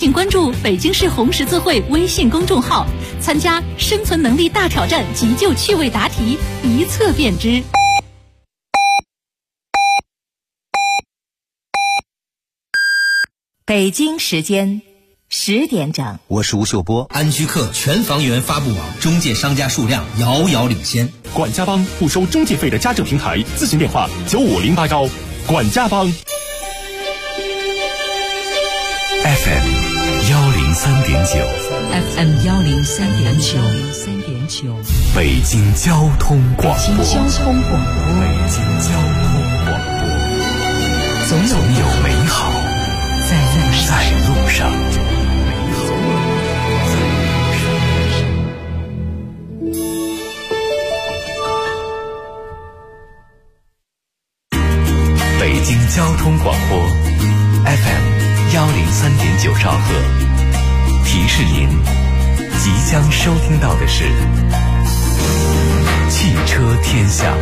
请关注北京市红十字会微信公众号，参加生存能力大挑战急救趣味答题，一测便知。 北京时间10点整， 我是吴秀波。 安居客全房源发布网中介商家数量遥遥领先。 管家帮不收中介费的家政平台，咨询电话95081。管家帮 FM 103.9 FM 103.9 北京交通广播。 北京交通广播，总有美好在路上。北京交通广播 FM 103.9兆赫，提示您即将收听到的是汽车天下。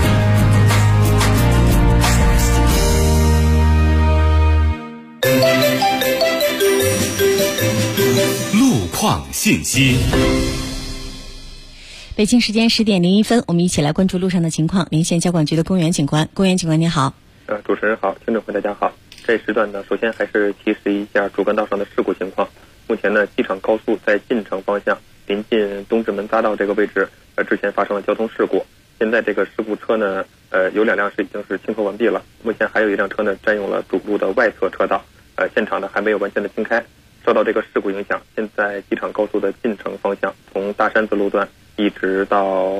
路况信息。 北京时间10点01分，我们一起来关注路上的情况。连线交管局的公园警官，公园警官你好。 主持人好，听众朋友大家好。这时段呢，首先还是提示一下主干道上的事故情况。目前呢，机场高速在进城方向临近东直门匝道这个位置，之前发生了交通事故。现在这个事故车呢，有2辆已经是清除完毕了。目前还有1辆车呢占用了主路的外侧车道，现场呢还没有完全的清开。受到这个事故影响，现在机场高速的进城方向，从大山子路段一直到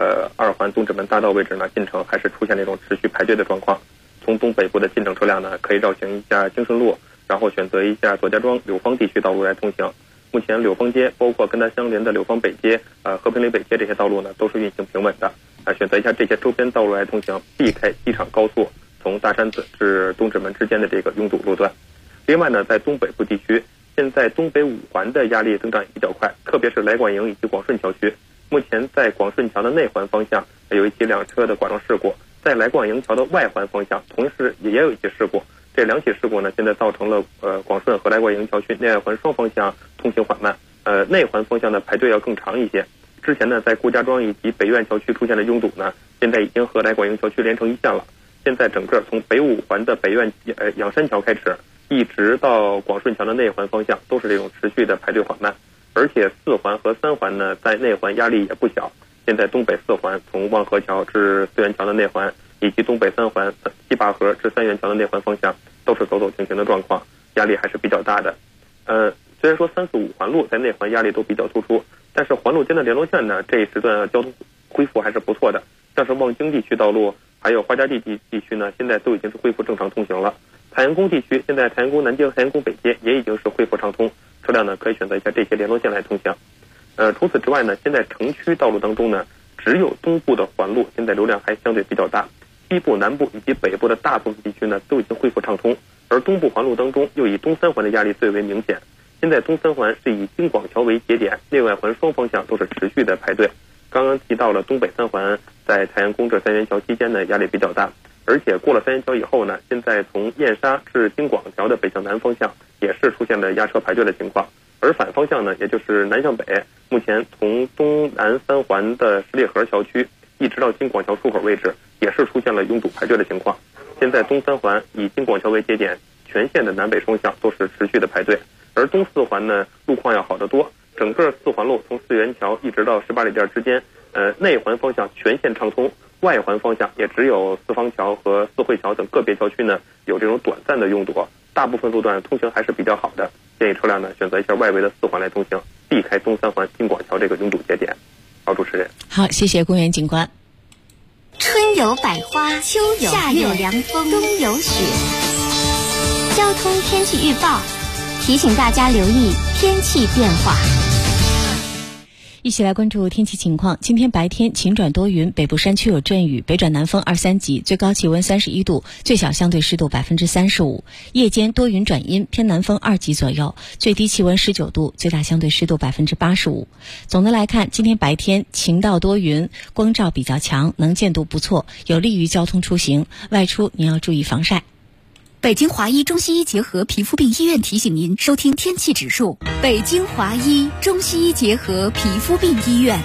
2环东直门匝道位置呢，进城还是出现那种持续排队的状况。从东北部的进城车辆呢，可以绕行一下京顺路，然后选择一下左家庄、柳芳地区道路来通行。目前柳芳街包括跟它相连的柳芳北街、和平里北街这些道路呢，都是运行平稳的。选择一下这些周边道路来通行，避开机场高速从大山子至东直门之间的这个拥堵路段。另外呢，在东北部地区，现在东北5环的压力增长也比较快，特别是来广营以及广顺桥区。目前在广顺桥的内环方向有一起2车的剐撞事故，在来广营桥的外环方向同时也有一起事故。这2起事故呢，现在造成了广顺和来广营桥区内外环双方向通行缓慢，内环方向的排队要更长一些。之前呢，在顾家庄以及北苑桥区出现的拥堵呢，现在已经和来广营桥区连成一线了。现在整个从北5环的北苑仰山桥开始，一直到广顺桥的内环方向都是这种持续的排队缓慢，而且4环和3环呢，在内环压力也不小。现在东北4环从望河桥至四元桥的内环，以及东北3环西坝河至三元桥的内环方向，都是走走停停的状况，压力还是比较大的。虽然说3、4、5环路在内环压力都比较突出，但是环路间的联络线呢，这一时段交通恢复还是不错的。像是望京地区道路，还有花家地区呢，现在都已经是恢复正常通行了。太阳宫地区，现在太阳宫南街、太阳宫北街也已经是恢复畅通，车辆呢可以选择一下这些联络线来通行。除此之外呢，现在城区道路当中呢，只有东部的环路现在流量还相对比较大，西部、南部以及北部的大部分地区呢都已经恢复畅通，而东部环路当中又以东3环的压力最为明显。现在东3环是以京广桥为节点，内外环双方向都是持续的排队。刚刚提到了东北3环在太阳宫至三元桥期间呢压力比较大，而且过了三元桥以后呢，现在从燕莎至京广桥的北向南方向也是出现了压车排队的情况。而反方向呢，也就是南向北，目前从东南3环的十里河桥区一直到京广桥出口位置，也是出现了拥堵排队的情况。现在东3环以京广桥为节点，全线的南北双向都是持续的排队，而东4环呢路况要好得多。整个4环路从四元桥一直到18里店之间，内环方向全线畅通，外环方向也只有四方桥和四惠桥等个别桥区呢有这种短暂的拥堵，大部分路段通行还是比较好的。建议车辆呢选择一下外围的4环来通行，避开东3环京广桥这个拥堵节点。好，主持人。 好，谢谢公园警官。 春有百花，秋有夏有凉风，冬有雪。交通天气预报提醒大家留意天气变化。 一起来关注天气情况。今天白天晴转多云，北部山区有阵雨，北转南风2、3级，最高气温31度，最小相对湿度35%。夜间多云转阴，偏南风2级左右，最低气温19度，最大相对湿度85%。总的来看，今天白天晴到多云，光照比较强，能见度不错，有利于交通出行，外出您要注意防晒。 北京华医中西医结合皮肤病医院提醒您收听天气指数。北京华医中西医结合皮肤病医院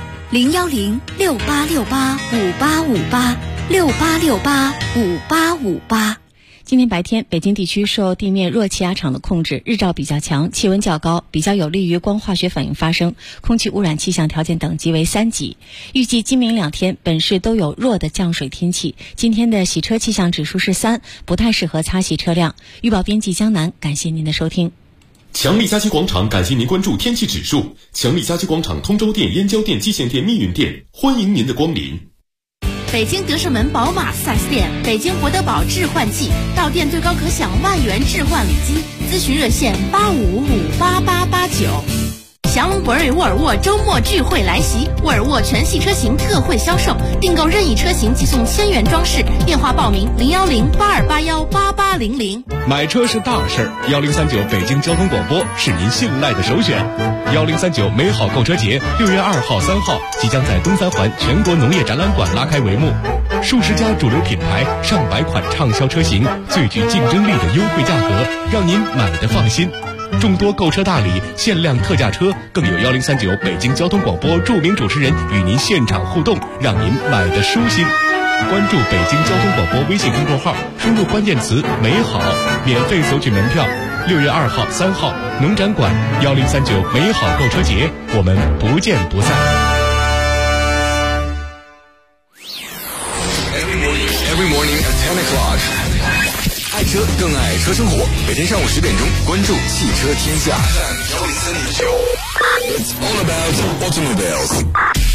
010-6868-5858，6868-5858。 今天白天，北京地区受地面弱气压场的控制，日照比较强，气温较高，比较有利于光化学反应发生，空气污染气象条件等级为3级。预计今明2天，本市都有弱的降水天气。今天的洗车气象指数是3，不太适合擦洗车辆。预报编辑江南，感谢您的收听。 强力家居广场感谢您关注天气指数。强力家居广场通州店、燕郊店、蓟县店、密云店，欢迎您的光临。 北京德胜门宝马4S店，北京博德堡置换季，到店最高可享万元置换礼金，咨询热线85558889。祥龙博瑞沃尔沃周末聚会来袭，沃尔沃全系车型特惠销售，订购任意车型即送1000元装饰，电话报名01082818800。 买车是大事，1039北京交通广播是您信赖的首选。1039美好购车节6月2号、3号即将在东三环全国农业展览馆拉开帷幕，数十家主流品牌、上百款畅销车型，最具竞争力的优惠价格，让您买得放心。众多购车大礼、限量特价车，更有1039北京交通广播著名主持人与您现场互动，让您买得舒心。关注北京交通广播微信公众号，输入关键词“美好”，免费索取门票。6月2号、3号，农展馆1039美好购车节，我们不见不散。 Every morning at 10 o'clock. 爱车更爱车生活，每天上午10点钟，关注汽车天下。It's all about automobiles.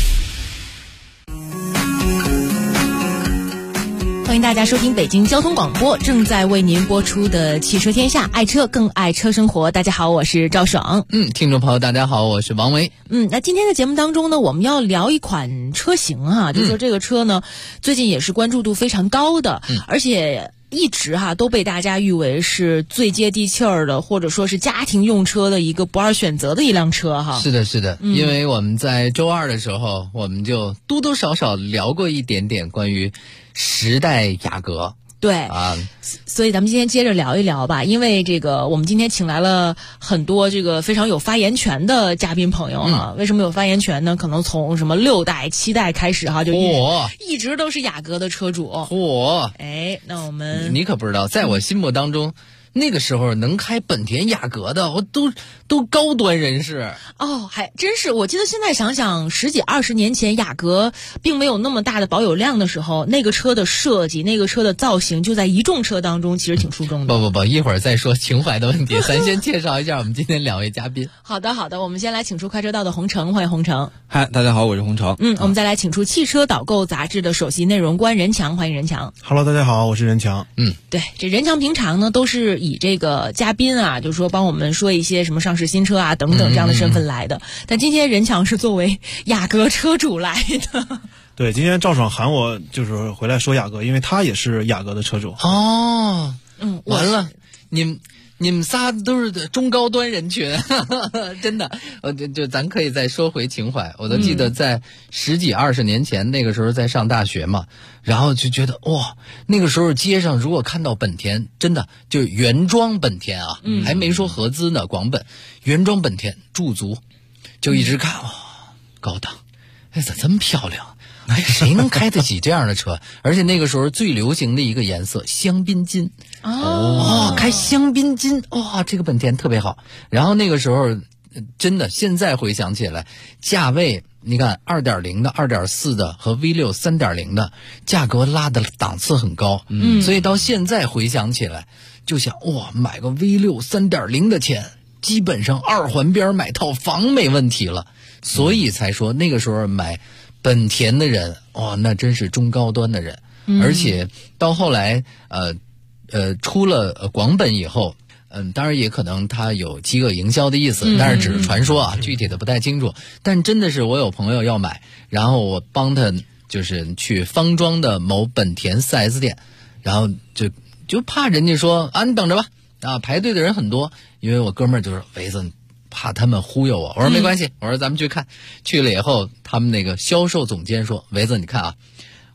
欢迎大家收听北京交通广播正在为您播出的汽车天下，爱车更爱车生活。大家好，我是赵爽。 听众朋友大家好，我是王维。 那今天的节目当中呢，我们要聊一款车型哈，就说这个车呢，最近也是关注度非常高的，而且一直都被大家誉为是最接地气儿的，或者说是家庭用车的一个不二选择的一辆车哈。 是的，是的，因为我们在周二的时候，我们就多多少少聊过一点点关于10代雅阁。 对啊，所以咱们今天接着聊一聊吧，因为这个我们今天请来了很多这个非常有发言权的嘉宾朋友啊。为什么有发言权呢？可能从什么6代、7代开始哈，就一直都是雅阁的车主。那我们你可不知道，在我心目当中。那个时候能开本田雅阁的，我都高端人士哦，还真是。我记得现在想想，10几20年前雅阁并没有那么大的保有量的时候，那个车的设计、那个车的造型，就在一众车当中其实挺出众的。 不，一会儿再说情怀的问题，咱先介绍一下我们今天2位嘉宾。 好的，我们先来请出快车道的洪城，欢迎洪城。 嗨，大家好，我是洪城。 我们再来请出汽车导购杂志的首席内容官任强，欢迎任强。 Hello， 大家好，我是任强。 对，这任强平常呢都是以这个嘉宾啊，就是说帮我们说一些什么上市新车啊等等这样的身份来的。但今天任强是作为雅阁车主来的。 对，今天赵爽喊我就是回来说雅阁，因为他也是雅阁的车主。 完了，你们仨都是中高端人群，真的。就咱可以再说回情怀，我都记得在10几20年前，那个时候在上大学嘛，然后就觉得哇，那个时候街上如果看到本田，真的就原装本田啊，还没说合资呢，广本原装本田驻足，就一直看高档，咋这么漂亮？谁能开得起这样的车？而且那个时候最流行的一个颜色香槟金开香槟金，这个本田特别好。然后那个时候真的，现在回想起来，价位你看 2.0 的、2.4 的和 V6 3.0 的价格拉的档次很高，所以到现在回想起来，就想买个 V6 3.0 的钱，基本上2环边买套房没问题了。所以才说那个时候买本田的人那真是中高端的人。而且到后来出了广本以后，当然也可能他有饥饿营销的意思，但是只是传说啊，具体的不太清楚。但真的是我有朋友要买，然后我帮他就是去方庄的某本田 4S 店，然后就怕人家说你等着吧排队的人很多，因为我哥们儿就是维子怕他们忽悠我，我说没关系，我说咱们去看。去了以后，他们那个销售总监说：“维子，你看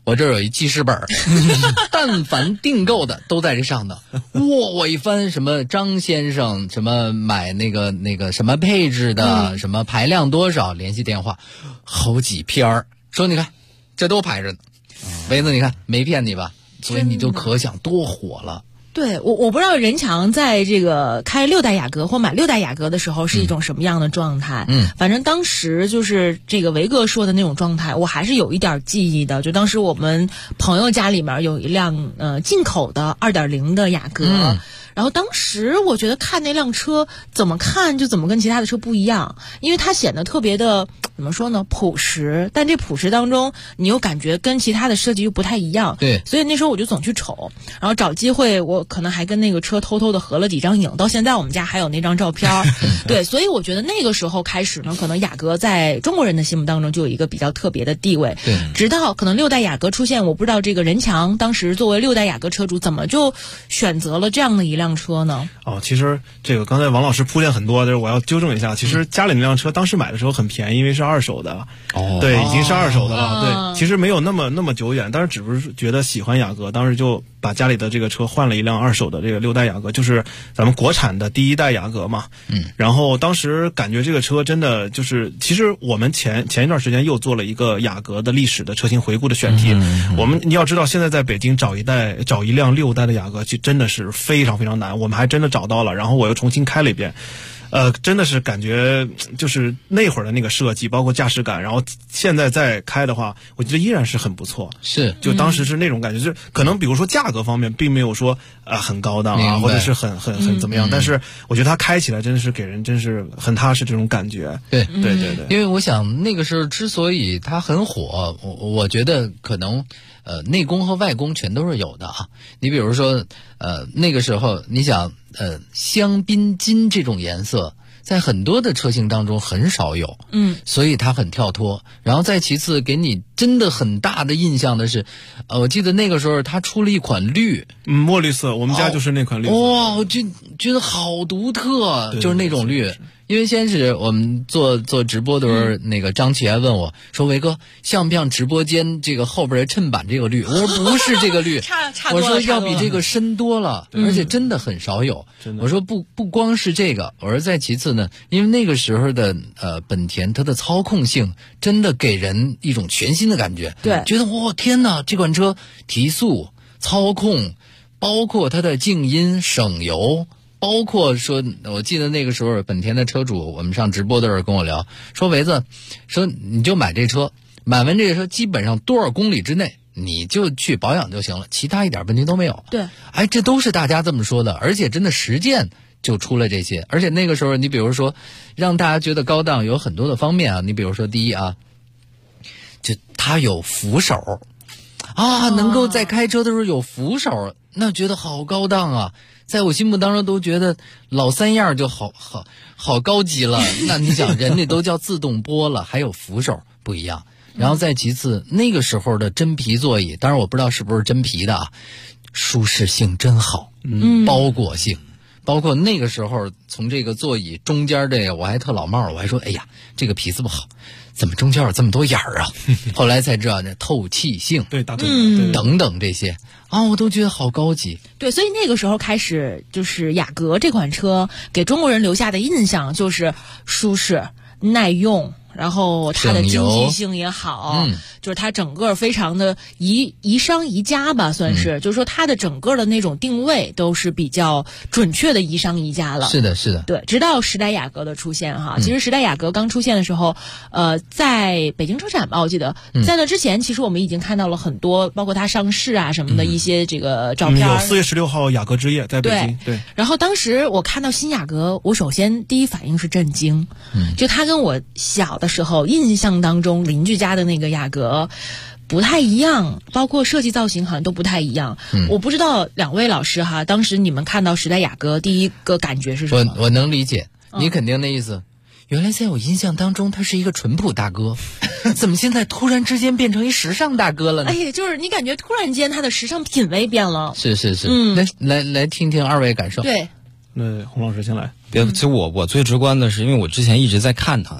我这儿有一记事本，但凡订购的都在这上头。我一翻什么张先生，什么买那个什么配置的，什么排量多少，联系电话，好几篇儿。说你看，这都排着呢。维子，你看没骗你吧？所以你就可想多火了。 对，我不知道任强在这个开6代雅阁或买6代雅阁的时候是一种什么样的状态。反正当时就是这个维哥说的那种状态，我还是有一点记忆的。就当时我们朋友家里面有一辆进口的2.0的雅阁。然后当时我觉得看那辆车怎么看就怎么跟其他的车不一样，因为它显得特别的怎么说呢，朴实，但这朴实当中你又感觉跟其他的设计又不太一样。 对， 所以那时候我就总去瞅，然后找机会我可能还跟那个车偷偷的合了几张影，到现在我们家还有那张照片。对，所以我觉得那个时候开始呢，可能雅阁在中国人的心目当中就有一个比较特别的地位。 对， 直到可能6代雅阁出现，我不知道这个任强当时作为6代雅阁车主怎么就选择了这样的一辆车呢？ 其实这个刚才王老师铺垫很多，就是我要纠正一下，其实家里那辆车当时买的时候很便宜，因为是2手的。对，已经是2手的了。对，其实没有那么久远，但是只不是觉得喜欢雅阁，当时就把家里的这个车换了一辆2手的这个6代雅阁，就是咱们国产的第1代雅阁嘛。然后当时感觉这个车真的就是，其实我们前一段时间又做了一个雅阁的历史的车型回顾的选题。你要知道，现在在北京找一辆6代的雅阁，就真的是非常非常难。我们还真的找到了，然后我又重新开了一遍。真的是感觉就是那会儿的那个设计，包括驾驶感，然后现在再开的话，我觉得依然是很不错。 是， 就当时是那种感觉，就是可能比如说价格方面并没有说很高档啊，或者是很怎么样，但是我觉得它开起来真的是给人真是很踏实这种感觉。 对， 因为我想那个时候之所以它很火，我觉得可能内功和外功全都是有的啊。你比如说那个时候你想香槟金这种颜色在很多的车型当中很少有，所以它很跳脱。然后再其次给你真的很大的印象的是，我记得那个时候它出了一款绿， 墨绿色，我们家就是那款绿色。 哇，我就觉得好独特，就是那种绿。因为先是我们做直播的时候，那个张琪还问我说：“维哥，像不像直播间这个后边的衬板这个绿？”我说：“不是这个绿，我说要比这个深多了，而且真的很少有。”我说不光是这个，我说再其次呢，因为那个时候的本田它的操控性真的给人一种全新的感觉， 对， 觉得天哪，这款车提速、操控，包括它的静音、省油。包括说，我记得那个时候本田的车主，我们上直播的时候跟我聊，说维子，说你就买这车，买完这个车基本上多少公里之内你就去保养就行了，其他一点问题都没有。 对， 这都是大家这么说的，而且真的实践就出了这些。而且那个时候你比如说让大家觉得高档有很多的方面啊，你比如说第一啊，就它有扶手啊，能够在开车的时候有扶手，那觉得好高档啊。在我心目当中都觉得老三样就好高级了。那你想，人家都叫自动波了，还有扶手不一样。然后再其次，那个时候的真皮座椅，当然我不知道是不是真皮的啊，舒适性真好，包裹性，包括那个时候从这个座椅中间这个，我还特老帽，我还说，哎呀，这个皮子不好，怎么中间有这么多眼儿啊？后来才知道这透气性， 对， 等等这些我都觉得好高级。 对，所以那个时候开始，就是雅阁这款车给中国人留下的印象就是舒适、耐用，然后它的经济性也好，就是它整个非常的宜商宜家吧，算是，就是说它的整个的那种定位都是比较准确的宜商宜家了。 是的。 对，直到10代雅阁的出现哈，其实10代雅阁刚出现的时候，在北京车展吧，我记得，在那之前，其实我们已经看到了很多，包括它上市啊什么的一些这个照片。 有4月16号雅阁之夜在北京。对。 然后当时我看到新雅阁，我首先第一反应是震惊，就它跟我小的时候印象当中邻居家的那个雅阁不太一样，包括设计造型好像都不太一样。我不知道2位老师哈，当时你们看到10代雅阁第一个感觉是什么？ 我能理解你肯定的意思。原来在我印象当中他是一个淳朴大哥，怎么现在突然之间变成一时尚大哥了呢？ 就是你感觉突然间他的时尚品味变了。 是。来听听二位感受。 对， 那洪老师先来。 其实我最直观的是，因为我之前一直在看他。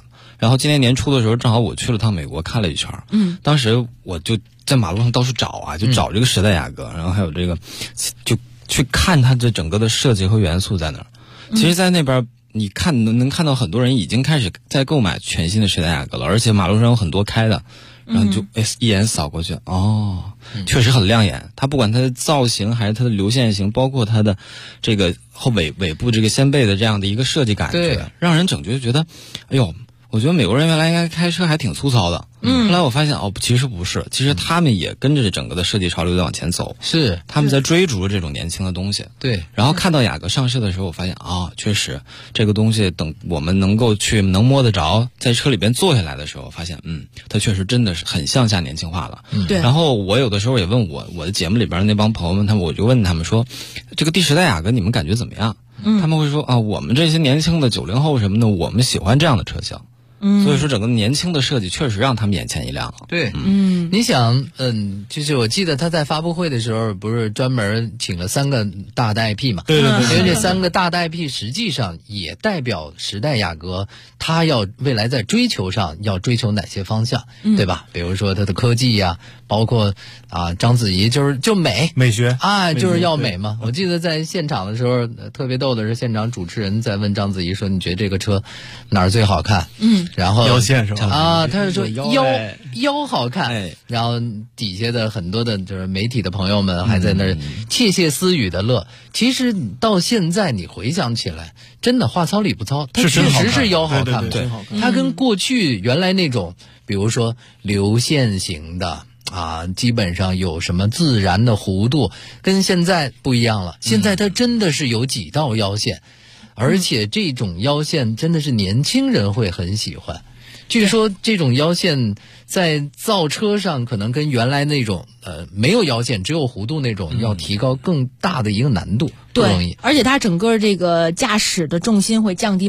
然后今年年初的时候，正好我去了趟美国看了一圈，当时我就在马路上到处找啊，就找这个时代雅阁，然后还有这个，就去看它这整个的设计和元素在哪儿。其实，在那边你能看到很多人已经开始在购买全新的时代雅阁了，而且马路上有很多开的。然后就一眼扫过去，确实很亮眼。它不管它的造型还是它的流线型，包括它的这个后尾部这个掀背的这样的一个设计感觉，让人整觉得，哎呦，我觉得美国人原来应该开车还挺粗糙的。后来我发现其实不是，其实他们也跟着整个的设计潮流在往前走， 是他们在追逐这种年轻的东西。 对， 然后看到雅阁上市的时候，我发现确实这个东西等我们能摸得着，在车里边坐下来的时候，发现它确实真的是很向下年轻化了。 对。 然后我有的时候也问我的节目里边那帮朋友们，我就问他们说，这个第10代雅阁你们感觉怎么样？他们会说我们这些年轻的90后什么的，我们喜欢这样的车型。所以说整个年轻的设计确实让他们眼前一亮了。 对，你想，就是我记得他在发布会的时候，不是专门请了3个大的 IP 嘛？ 对。因为这3个大的 IP 实际上也代表时代雅阁，它要未来在追求上要追求哪些方向，对吧？比如说它的科技呀，包括章子怡就美学就是要美嘛。我记得在现场的时候，特别逗的是现场主持人在问章子怡说：“你觉得这个车哪儿最好看？”然后腰线是吧？ 他是说腰好看，然后底下的很多的就是媒体的朋友们还在那儿窃窃私语的乐。其实到现在你回想起来，真的话糙理不糙，它确实是腰好看， 对， 它跟过去原来那种，比如说流线型的基本上有什么自然的弧度，跟现在不一样了。现在它真的是有几道腰线。而且这种腰线真的是年轻人会很喜欢。据说这种腰线在造车上可能跟原来那种没有腰线只有弧度那种要提高更大的一个难度，不容易。 对，而且它整个这个驾驶的重心会降低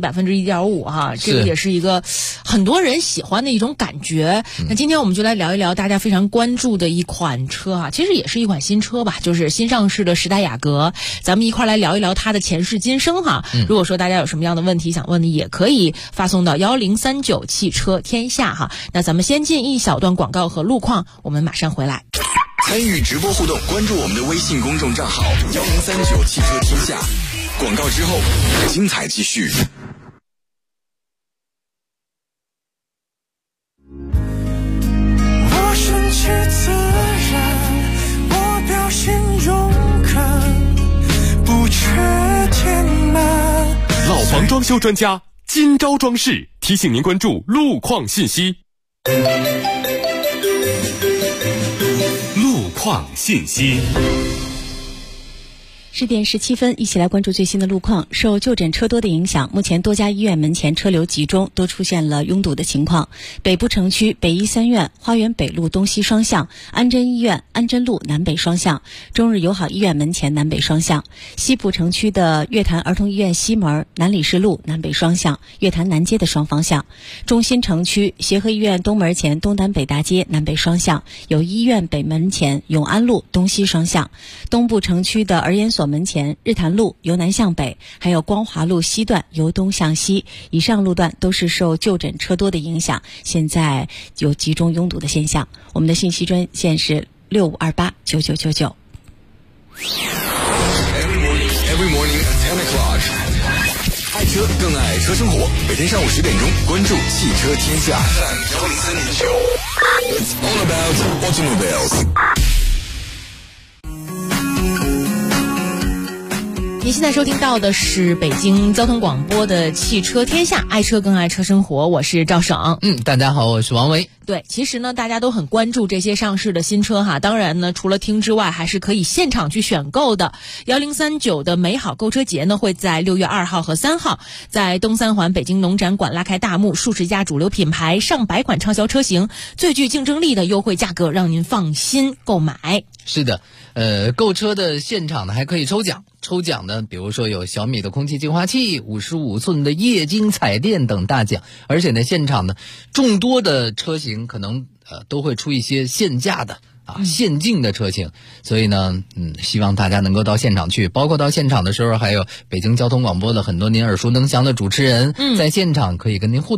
1.5%这个也是一个很多人喜欢的一种感觉。那今天我们就来聊一聊大家非常关注的一款车其实也是一款新车吧，就是新上市的时代雅阁。咱们一块来聊一聊它的前世今生如果说大家有什么样的问题想问的，也可以发送到1039汽车天下那咱们先进一小段广告和路况，我们马上回来。 参与直播互动，关注我们的微信公众账号1039汽车天下。广告之后，精彩继续。 我顺其自然，我表现勇敢，不缺填满。 老房装修专家今朝装饰提醒您关注路况信息。路况信息。 10点17分，一起来关注最新的路况。受就诊车多的影响，目前多家医院门前车流集中，都出现了拥堵的情况。北部城区北医三院、花园北路东西双向、安贞医院安贞路南北双向、中日友好医院门前南北双向；西部城区的月坛儿童医院西门、南礼士路南北双向、月坛南街的双方向；中心城区协和医院东门前东单北大街南北双向、友谊医院北门前永安路东西双向；东部城区的儿研所门前日坛路由南向北，还有光华路西段由东向西，以上路段都是受就诊车多的影响，现在有集中拥堵的现象。我们的信息专线是65289999。 Every morning at 10 o'clock， 爱车更爱车生活。每天上午10点钟，关注汽车天下。It's all about automobiles。 您现在收听到的是北京交通广播的汽车天下，爱车更爱车生活，我是赵省。 大家好，我是王维。 对，其实呢，大家都很关注这些上市的新车哈。当然呢，除了听之外，还是可以现场去选购的。1039的美好购车节呢，会在6月2号和3号，在东三环北京农展馆拉开大幕，数十家主流品牌、上百款畅销车型，最具竞争力的优惠价格，让您放心购买。 是的，购车的现场呢还可以抽奖。抽奖呢，比如说有小米的空气净化器、55寸的液晶彩电等大奖，而且呢，现场呢众多的车型可能都会出一些限价的限定的车型，所以呢，希望大家能够到现场去，包括到现场的时候，还有北京交通广播的很多您耳熟能详的主持人，在现场可以跟您互动。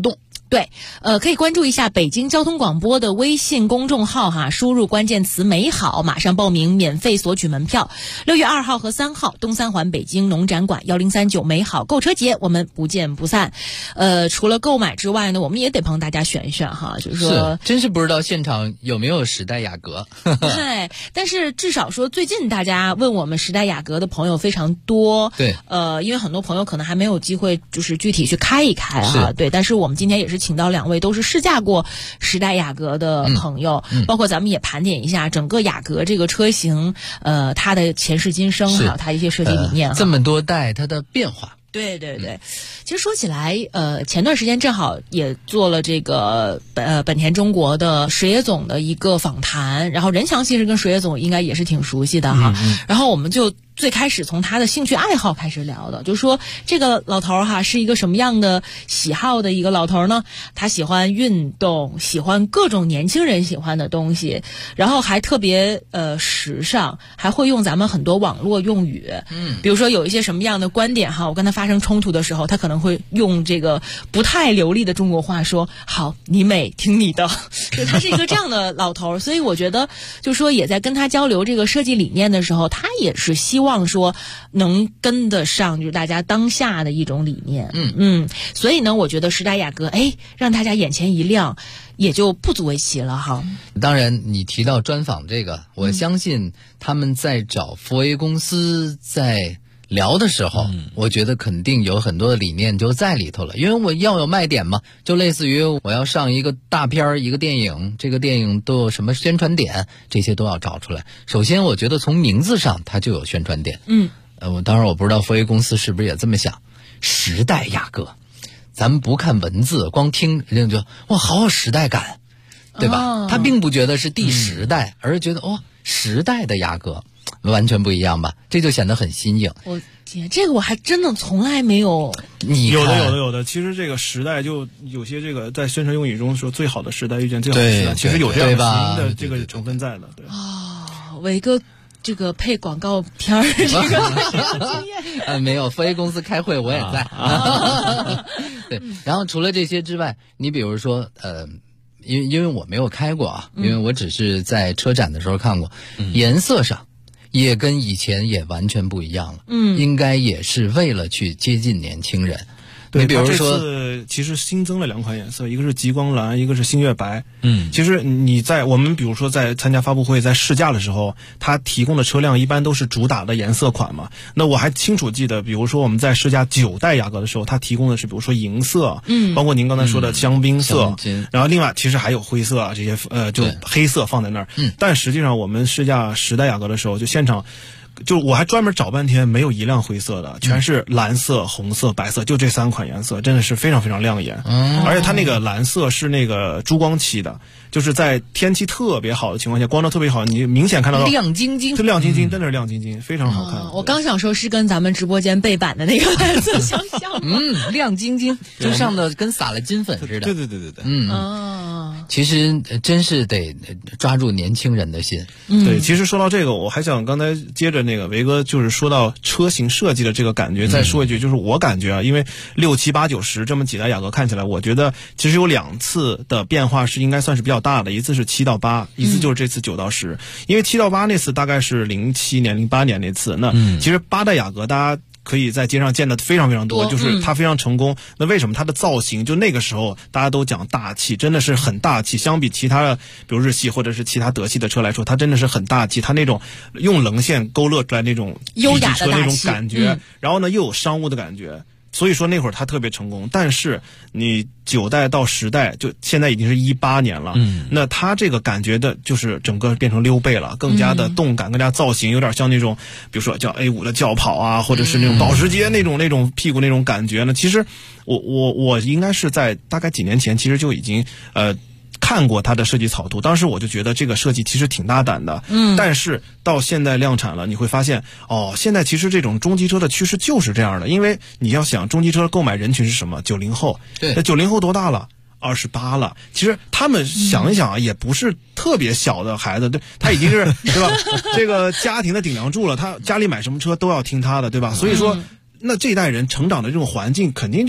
对，可以关注一下北京交通广播的微信公众号哈，输入关键词美好，马上报名免费索取门票。6月2号和3号，东三环北京农展馆1039美好购车节，我们不见不散。除了购买之外呢，我们也得帮大家选一选哈，就是说， 真是不知道现场有没有时代雅阁。 对，但是至少说最近大家问我们时代雅阁的朋友非常多。 对， 因为很多朋友可能还没有机会就是具体去开一开哈。对，但是我们今天也是请到2位都是试驾过时代雅阁的朋友，包括咱们也盘点一下整个雅阁这个车型，它的前世今生，还有它一些设计理念， 这么多代它的变化。 对对对，其实说起来，前段时间正好也做了这个本田中国的水野总的一个访谈，然后任强其实跟水野总应该也是挺熟悉的哈，然后我们就最开始从他的兴趣爱好开始聊的，就是说这个老头哈是一个什么样的喜好的一个老头呢？他喜欢运动，喜欢各种年轻人喜欢的东西，然后还特别时尚，还会用咱们很多网络用语，比如说有一些什么样的观点哈，我跟他发生冲突的时候，他可能会用这个不太流利的中国话说好，你美，听你的。就他是一个这样的老头，所以我觉得就是说也在跟他交流这个设计理念的时候，他也是希望说能跟得上就是大家当下的一种理念。所以呢我觉得时代雅阁让大家眼前一亮也就不足为奇了哈。 当然你提到专访这个，我相信他们在找佛 A 公司在聊的时候，我觉得肯定有很多的理念就在里头了，因为我要有卖点嘛，就类似于我要上一个大片一个电影，这个电影都有什么宣传点，这些都要找出来。首先我觉得从名字上它就有宣传点。当然我不知道佛 A 公司是不是也这么想，时代雅阁，咱们不看文字，光听人家就哇好有时代感，对吧？他并不觉得是第10代，而是觉得时代的雅阁完全不一样吧，这就显得很新颖。 我天，这个我还真的从来没有。 有的。其实这个时代就有些这个在宣传用语中说最好的时代遇见最好的时代，其实有这样的这个成分在的。对伟哥这个配广告片这个没有，佛 A 公司开会我也在。对，然后除了这些之外，你比如说因为我没有开过啊，因为我只是在车展的时候看过，颜色上也跟以前也完全不一样了。应该也是为了去接近年轻人。 对， 你比如说这次其实新增了2款颜色，一个是极光蓝，一个是星月白。其实我们比如说在参加发布会在试驾的时候，它提供的车辆一般都是主打的颜色款嘛。那我还清楚记得，比如说我们在试驾9代雅阁的时候，它提供的是比如说银色，包括您刚才说的香槟色，然后另外其实还有灰色啊这些就黑色放在那儿。但实际上我们试驾10代雅阁的时候，就现场就我还专门找半天，没有一辆灰色的，全是蓝色、红色、白色，就这3款颜色，真的是非常非常亮眼。而且它那个蓝色是那个珠光漆的，就是在天气特别好的情况下，光照特别好，你明显看到亮晶晶， 就亮晶晶，真的是亮晶晶，非常好看。 我刚想说是跟咱们直播间背板的那个蓝色相像。 亮晶晶，就上的跟撒了金粉似的。 对。 其实真是得抓住年轻人的心。 对，其实说到这个，我还想刚才接着那个维哥就是说到车型设计的这个感觉，再说一句，就是我感觉啊，因为6、7、8、9、10这么几代雅阁看起来，我觉得其实有2次的变化是应该算是比较大的，一次是7到8，一次就是这次9到10。因为7到8那次大概是07年、08年那次，那其实8代雅阁大家可以在街上见的非常非常多，就是它非常成功。那为什么它的造型就那个时候大家都讲大气，真的是很大气，相比其他的比如日系或者是其他德系的车来说，它真的是很大气，它那种用棱线勾勒出来那种优雅的车那种感觉，然后呢又有商务的感觉，所以说那会儿它特别成功。但是你9代到10代，就现在已经是18年了，那它这个感觉的就是整个变成溜背了，更加的动感，更加造型，有点像那种比如说叫 A5 的轿跑啊，或者是那种保时捷那种屁股那种感觉呢。其实我应该是在大概几年前其实就已经看过它的设计草图，当时我就觉得这个设计其实挺大胆的，但是到现在量产了，你会发现现在其实这种中级车的趋势就是这样的。因为你要想中级车购买人群是什么，90后， 对， 那90后多大了？28了。其实他们想一想啊，也不是特别小的孩子，对，他已经是对吧？这个家庭的顶梁柱了，他家里买什么车都要听他的，对吧？所以说那这一代人成长的这种环境肯定就是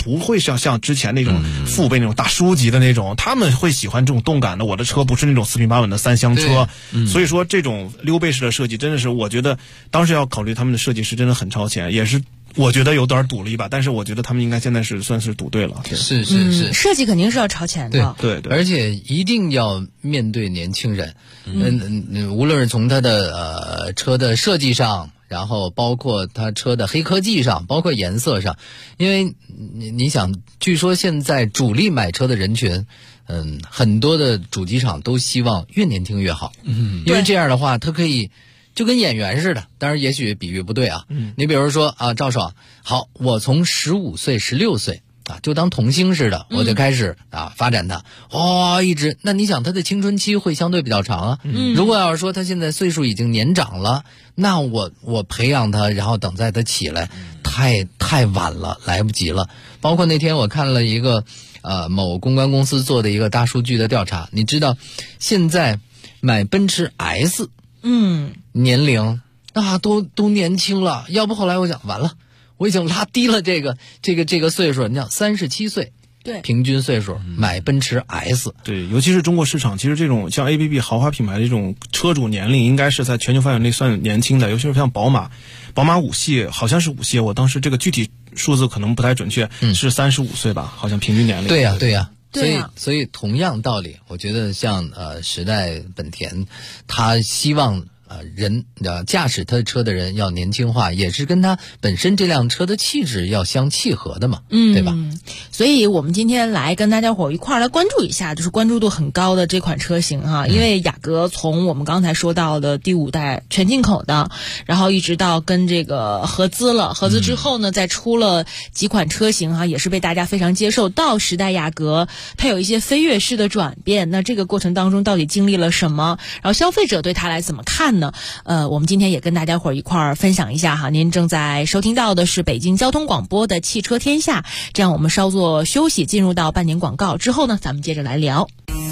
不会像之前那种父辈那种大叔级的那种，他们会喜欢这种动感的。我的车不是那种四平八稳的三厢车，所以说这种溜背式的设计真的是，我觉得当时要考虑他们的设计师真的很超前，也是我觉得有点赌了一把，但是我觉得他们应该现在算是赌对了。 是， 设计肯定是要超前的， 对， 而且一定要面对年轻人。无论是从他的车的设计上，然后包括他车的黑科技上，包括颜色上，因为你想，据说现在主力买车的人群，很多的主机厂都希望越年轻越好，因为这样的话，他可以就跟演员似的，当然也许比喻不对啊。你比如说啊，赵爽，好，我从15岁、16岁。就当童星似的，我就开始发展他，一直。那你想他的青春期会相对比较长啊。如果要是说他现在岁数已经年长了，那我培养他，然后等待他起来，太晚了，来不及了。包括那天我看了一个某公关公司做的一个大数据的调查，你知道现在买奔驰 S，年龄都年轻了。要不后来我想完了。我已经拉低了这个岁数，你想37岁， 对， 平均岁数买奔驰 S， 对，尤其是中国市场，其实这种像 ABB 豪华品牌的这种车主年龄，应该是在全球范围内算年轻的，尤其是像宝马5系，好像是5系，我当时这个具体数字可能不太准确，是35岁吧，好像平均年龄。 对呀。所以同样道理，我觉得像时代本田，他希望。驾驶他的车的人要年轻化，也是跟他本身这辆车的气质要相契合的嘛，对吧？ 所以我们今天来跟大家伙一块儿来关注一下，就是关注度很高的这款车型哈。因为雅阁从我们刚才说到的第5代全进口的，然后一直到跟这个合资了，合资之后呢，再出了几款车型哈，也是被大家非常接受。到10代雅阁，它有一些飞跃式的转变，那这个过程当中到底经历了什么？然后消费者对它来怎么看呢？我们今天也跟大家伙一块儿分享一下哈。您正在收听到的是北京交通广播的汽车天下，这样我们稍作休息，进入到半年广告之后呢，咱们接着来聊。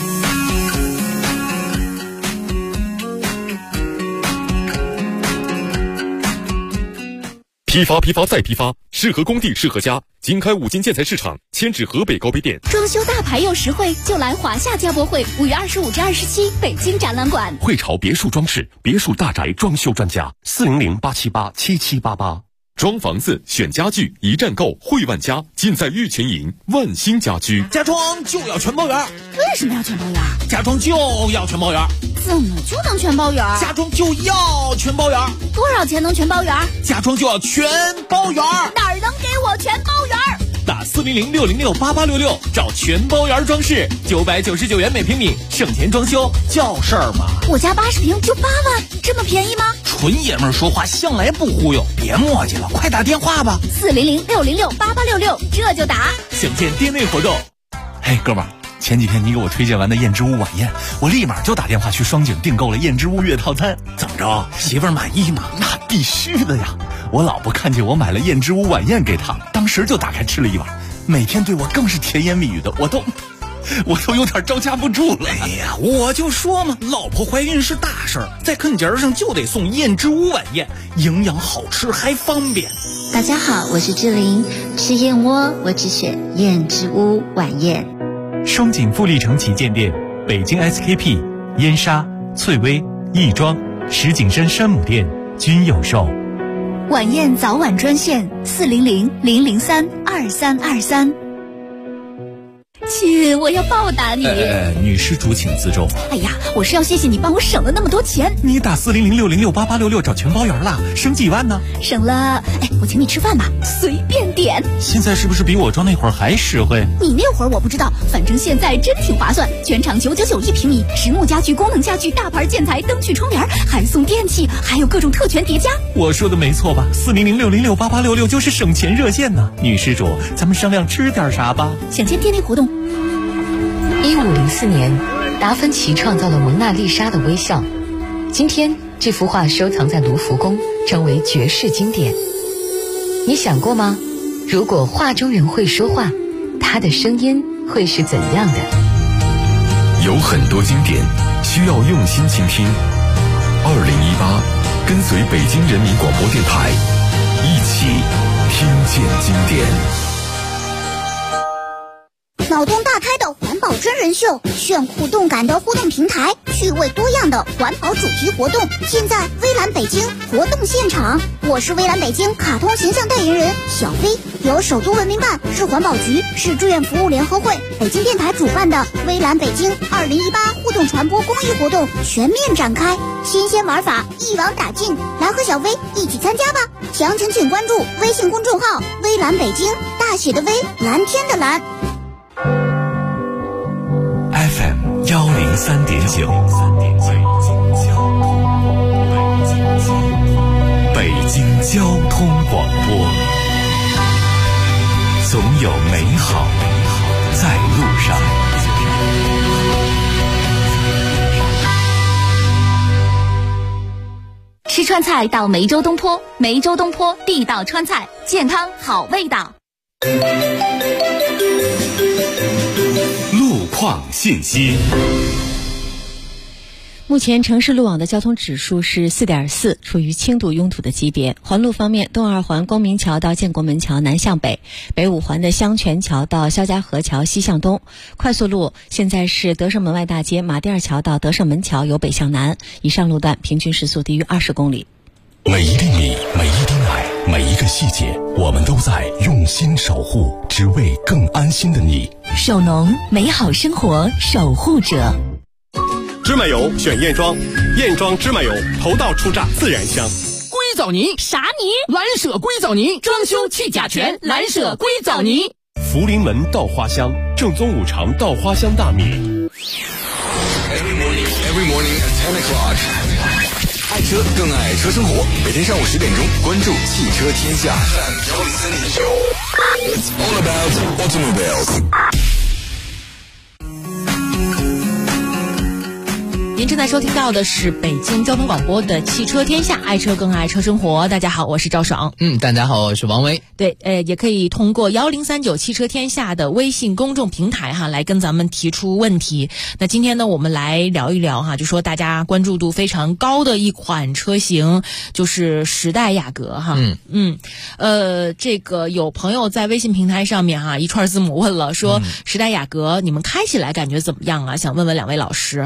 批发再批发，适合工地适合家。经开5金建材市场，迁至河北高碑店。 装修大牌又实惠，就来华夏家博会，5月25至27，北京展览馆。 汇潮别墅装饰，别墅大宅装修专家，400-878-7788。装房子选家具，一站购汇万家，尽在玉泉营万兴家居。 家装就要全包圆。 为什么要全包圆？ 家装就要全包圆。 怎么就能全包圆？ 家装就要全包圆。 多少钱能全包圆？ 家装就要全包圆。 哪儿能给我全包圆？ 打400-606-8866找全包圆装饰，999元每平米，省钱装修叫事儿吗？ 我家80平就8万，这么便宜吗？ 纯爷们儿说话向来不忽悠，别磨叽了，快打电话吧 ，400-606-8866，这就打。 想见店内活动。嘿，哥们儿，前几天你给我推荐完的燕之屋晚宴，我立马就打电话去双井订购了燕之屋月套餐。怎么着，媳妇儿满意吗？那必须的呀！我老婆看见我买了燕之屋晚宴给她，当时就打开吃了一碗，每天对我更是甜言蜜语的，我都有点招架不住了。哎呀，我就说嘛，老婆怀孕是大事儿，在坑节上就得送燕之屋晚宴，营养好吃还方便。 大家好，我是志玲，吃燕窝我只选燕之屋晚宴。 双井富力城旗舰店、北京 SKP、燕莎、翠微、亦庄、石景山山姆店均有售。 晚宴早晚专线400-003-2323。亲，我要报答你。 女施主请自重。 哎呀，我是要谢谢你帮我省了那么多钱。 你打400-606-8866找全包圆了，省几万呢？ 省了，我请你吃饭吧，随便点。 现在是不是比我装那会儿还实惠？ 你那会儿我不知道，反正现在真挺划算，全场999一平米，实木家具、功能家具、大牌建材、灯具、窗帘，还送电器，还有各种特权叠加。 我说的没错吧？400-606-8866就是省钱热线呢。女施主，咱们商量吃点啥吧？ 想见店内活动。 1504年，达芬奇创造了蒙娜丽莎的微笑。今天，这幅画收藏在卢浮宫，成为绝世经典。你想过吗？如果画中人会说话，他的声音会是怎样的？ 有很多经典需要用心倾听。2018，跟随北京人民广播电台，一起听见经典。 脑洞大开的环保真人秀，炫酷动感的互动平台，趣味多样的环保主题活动，尽在微蓝北京活动现场。我是微蓝北京卡通形象代言人小飞，由首都文明办、市环保局、市志愿服务联合会、北京电台主办的微蓝北京2018互动传播公益活动全面展开，新鲜玩法一网打尽，来和小飞一起参加吧！详情请关注微信公众号微蓝北京，大写的微，蓝天的蓝。 FM 103.9，北京交通广播，总有美好在路上。 吃川菜到梅州东坡，梅州东坡地道川菜，健康好味道。 路况信息。 目前城市路网的交通指数是 4.4， 处于轻度拥堵的级别。环路方面，东二环光明桥到建国门桥南向北，北五环的香泉桥到肖家河桥西向东。快速路现在是德胜门外大街马甸二桥到德胜门桥由北向南，以上路段平均时速低于20公里。 每一粒米，每一丁爱，每一个细节，我们都在用心守护，只为更安心的你。 手农，美好生活守护者。 芝麻油选燕庄，燕庄芝麻油头道初榨自然香。 硅藻泥啥泥？蓝舍硅藻泥，装修去甲醛，蓝舍硅藻泥。 福临门稻花香，正宗五常稻花香大米。 Every morning at 10 o'clock， 爱车更爱车生活，每天上午10点钟关注汽车天下。It's all about automobiles。 您正在收听到的是北京交通广播的汽车天下，爱车更爱车生活。大家好，我是赵爽。 大家好，我是王威。 对，也可以通过1039汽车天下的微信公众平台来跟咱们提出问题。那今天呢，我们来聊一聊就说大家关注度非常高的一款车型，就是时代雅阁这个有朋友在微信平台上面一串字母问了，说时代雅阁你们开起来感觉怎么样啊？想问问两位老师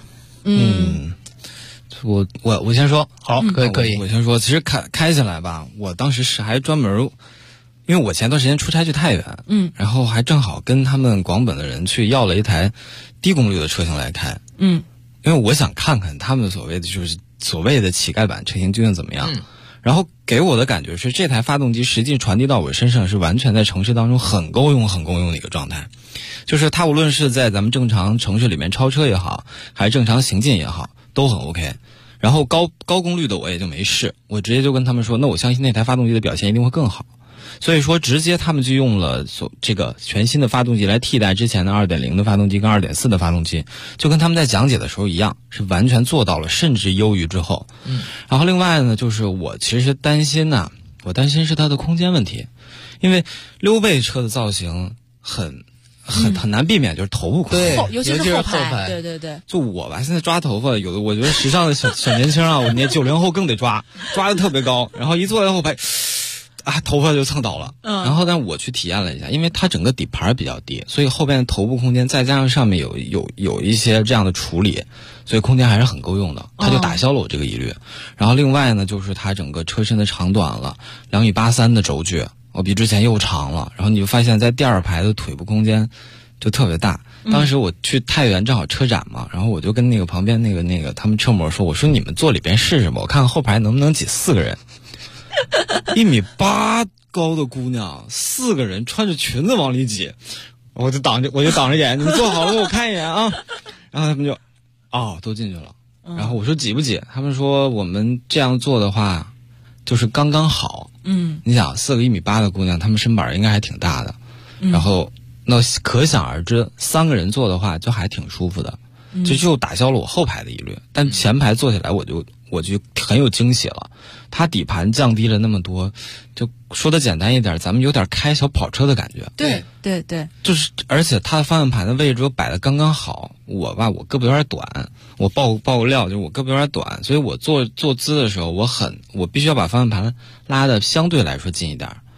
我先说。 好，可以。 我先说，其实开起来吧，我当时是还专门，因为我前段时间出差去太原，然后还正好跟他们广本的人去要了一台低功率的车型来开，因为我想看看他们所谓的乞丐版车型究竟怎么样。然后给我的感觉是，这台发动机实际传递到我身上是完全在城市当中很够用的一个状态，就是它无论是在咱们正常城市里面超车也好，还是正常行进也好，都很 OK。然后高功率的我也就没试，我直接就跟他们说，那我相信那台发动机的表现一定会更好。所以说直接他们就用了这个全新的发动机来替代之前的 2.0 的发动机跟 2.4 的发动机，就跟他们在讲解的时候一样，是完全做到了，甚至优于之后。然后另外呢，就是我其实担心是它的空间问题，因为溜背车的造型很难避免，就是头部空间， 尤其是后排。对。 就我吧，现在抓头发，我觉得时尚的小年轻我那90后更得抓的特别高，然后一坐在后排。头发就蹭倒了。然后但我去体验了一下，因为它整个底盘比较低，所以后边的头部空间再加上上面有一些这样的处理，所以空间还是很够用的，它就打消了我这个疑虑。然后另外呢，就是它整个车身的长短了，2.83米的轴距，比之前又长了。然后你就发现在第二排的腿部空间就特别大。当时我去太原正好车展嘛，然后我就跟那个旁边那个他们车模说，我说你们坐里边试试吧，我看看后排能不能挤4个人。1.8米高的姑娘，4个人穿着裙子往里挤，我就挡着眼，你们坐好了给我看一眼啊。然后他们就都进去了。然后我说挤不挤？他们说我们这样做的话就是刚刚好。你想4个1.8米的姑娘，她们身板应该还挺大的。然后那可想而知，3个人坐的话就还挺舒服的，就打消了我后排的疑虑。但前排坐起来我就很有惊喜了，它底盘降低了那么多，就说的简单一点，咱们有点开小跑车的感觉。 对， 就是而且它的方向盘的位置摆得刚刚好。我胳膊有点短，我爆个料，就是我胳膊有点短，所以我坐姿的时候我必须要把方向盘拉的相对来说近一点。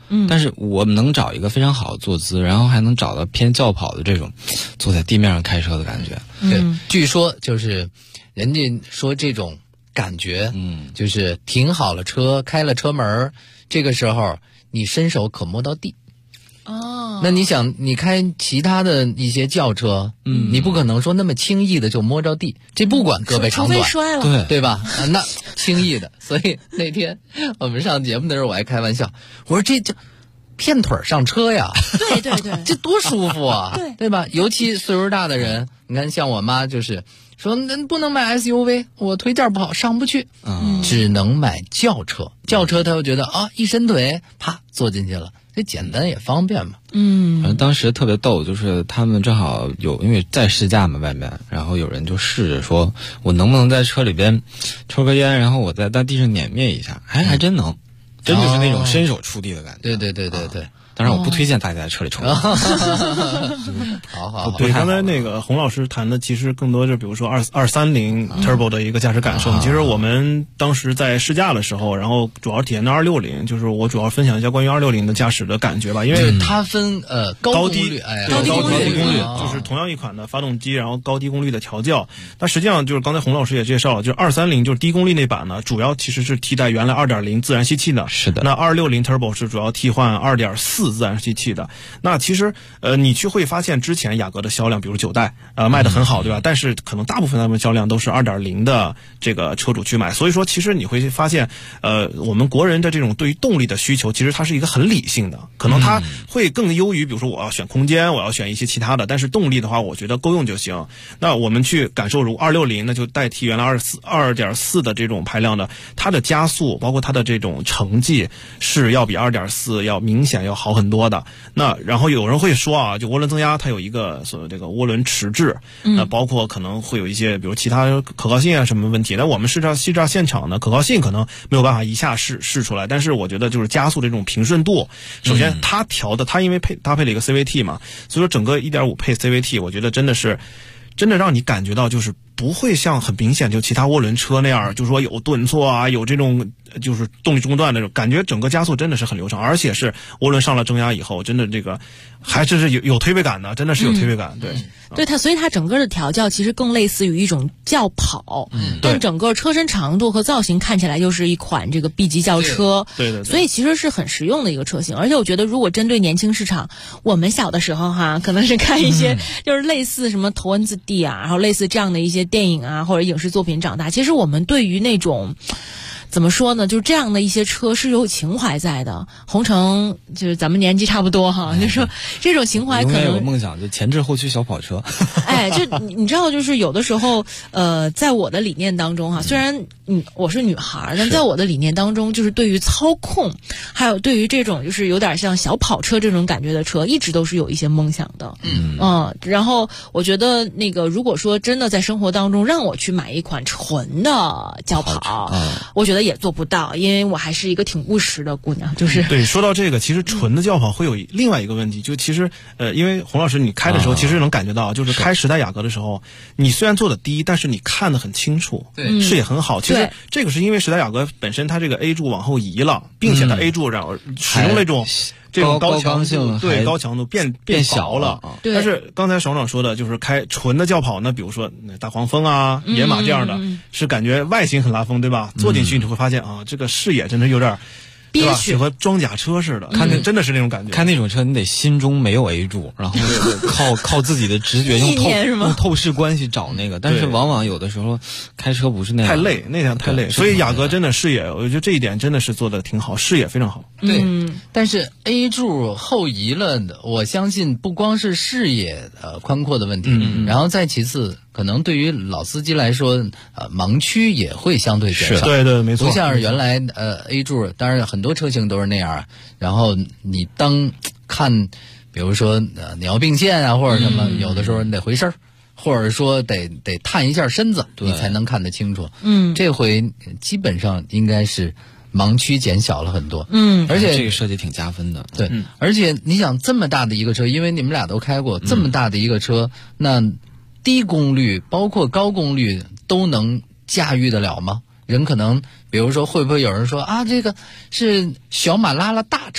但是我们能找一个非常好的坐姿，然后还能找到偏轿跑的这种坐在地面上开车的感觉。 对，据说就是人家说这种感觉，就是停好了车，开了车门，这个时候你伸手可摸到地。 哦， 那你想，你开其他的一些轿车，你不可能说那么轻易的就摸着地，这不管胳膊长短， 除非摔了， 对吧？那轻易的。所以那天我们上节目的时候，我还开玩笑，我说这片腿上车呀， 对对对， 这多舒服啊，对吧？尤其岁数大的人，你看像我妈就是说，那不能买 SUV， 我腿脚不好上不去，只能买轿车。轿车她又觉得啊，一伸腿，啪坐进去了。这简单也方便嘛。 反正当时特别逗，就是他们正好因为在试驾嘛外面，然后有人就试着说我能不能在车里边抽根烟，然后我在地上碾灭一下，还真能，真就是那种伸手触地的感觉。 对。 当然我不推荐大家在车里抽烟。 好。 对，刚才那个洪老师谈的其实更多就比如说230 Turbo 的一个驾驶感受。其实我们当时在试驾的时候，然后主要体验的260，就是我主要分享一下关于260的驾驶的感觉吧。因为它分高低功率， 高低功率就是同样一款的发动机，然后高低功率的调教。那实际上就是刚才洪老师也介绍了，就是230就是低功率那版呢，主要其实是替代原来 2.0 自然吸气的。 是的。 那260 Turbo 是主要替换 2.4自然吸气的。那其实你会发现之前雅阁的销量，比如9代卖得很好，对吧？但是可能大部分他们销量都是 2.0 的这个车主去买。所以说其实你会发现我们国人的这种对于动力的需求，其实它是一个很理性的，可能它会更优于比如说我要选空间，我要选一些其他的，但是动力的话我觉得够用就行。那我们去感受如260，那就代替原来 2.4 的这种排量的，它的加速包括它的这种成绩是要比 2.4 要明显要好很多的。那然后有人会说啊，就涡轮增压它有一个所谓这个涡轮迟滞，那包括可能会有一些比如其他可靠性啊什么问题。那我们试驾现场呢，可靠性可能没有办法一下试出来，但是我觉得就是加速的这种平顺度，首先它调的，它因为搭配了一个 CVT 嘛，所以说整个 1.5 配 CVT， 我觉得真的让你感觉到就是不会像很明显就其他涡轮车那样，就是说有顿挫啊，有这种就是动力中断那种感觉，整个加速真的是很流畅，而且是涡轮上了正压以后，真的这个还是有推背感的，真的是有推背感。 对它，所以它整个的调教其实更类似于一种轿跑，但整个车身长度和造型看起来就是一款这个 B 级轿车。 对， 所以其实是很实用的一个车型。而且我觉得如果针对年轻市场，我们小的时候可能是看一些就是类似什么头文字 D 啊，然后类似这样的一些电影啊或者影视作品长大，其实我们对于那种怎么说呢，就是这样的一些车是有情怀在的。红城就是咱们年纪差不多就说这种情怀可能永远有梦想，就前置后驱小跑车。 就你知道，就是有的时候在我的理念当中虽然我是女孩，但在我的理念当中，就是对于操控还有对于这种就是有点像小跑车这种感觉的车，一直都是有一些梦想的。然后我觉得那个如果说真的在生活当中让我去买一款纯的轿跑，我觉得也做不到，因为我还是一个挺务实的姑娘。就是对，说到这个，其实纯的轿跑会有另外一个问题，就其实因为洪老师你开的时候其实能感觉到，就是开10代雅阁的时候，你虽然坐的低，但是你看得很清楚， 对， 视野很好。其实这个是因为10代雅阁本身它这个 A 柱往后移了，并且它 A 柱然后使用那种这种高强度，对，高强度变小了。但是刚才省长说的，就是开纯的轿跑呢，比如说大黄蜂啊、野马这样的，是感觉外形很拉风，对吧？坐进去你会发现这个视野真的有点对吧？和装甲车似的，真的是那种感觉。 开那种车，你得心中没有 A 柱，然后靠自己的直觉用透视关系找那个。但是往往有的时候开车不是那样， 太累，那样太累。所以雅阁真的视野，我觉得这一点真的是做的挺好，视野非常好。 对，但是 A 柱后移了，我相信不光是视野宽阔的问题，然后再其次，可能对于老司机来说，盲区也会相对减少。 对，没错。 不像是原来A 柱，当然很多车型都是那样。然后你当看，比如说你要并线啊，或者什么，有的时候你得回身，或者说得探一下身子，你才能看得清楚。这回基本上应该是盲区减小了很多。而且这个设计挺加分的。 对，而且你想这么大的一个车，因为你们俩都开过这么大的一个车，那低功率包括高功率都能驾驭得了吗？人可能比如说会不会有人说这个是小马拉了大车，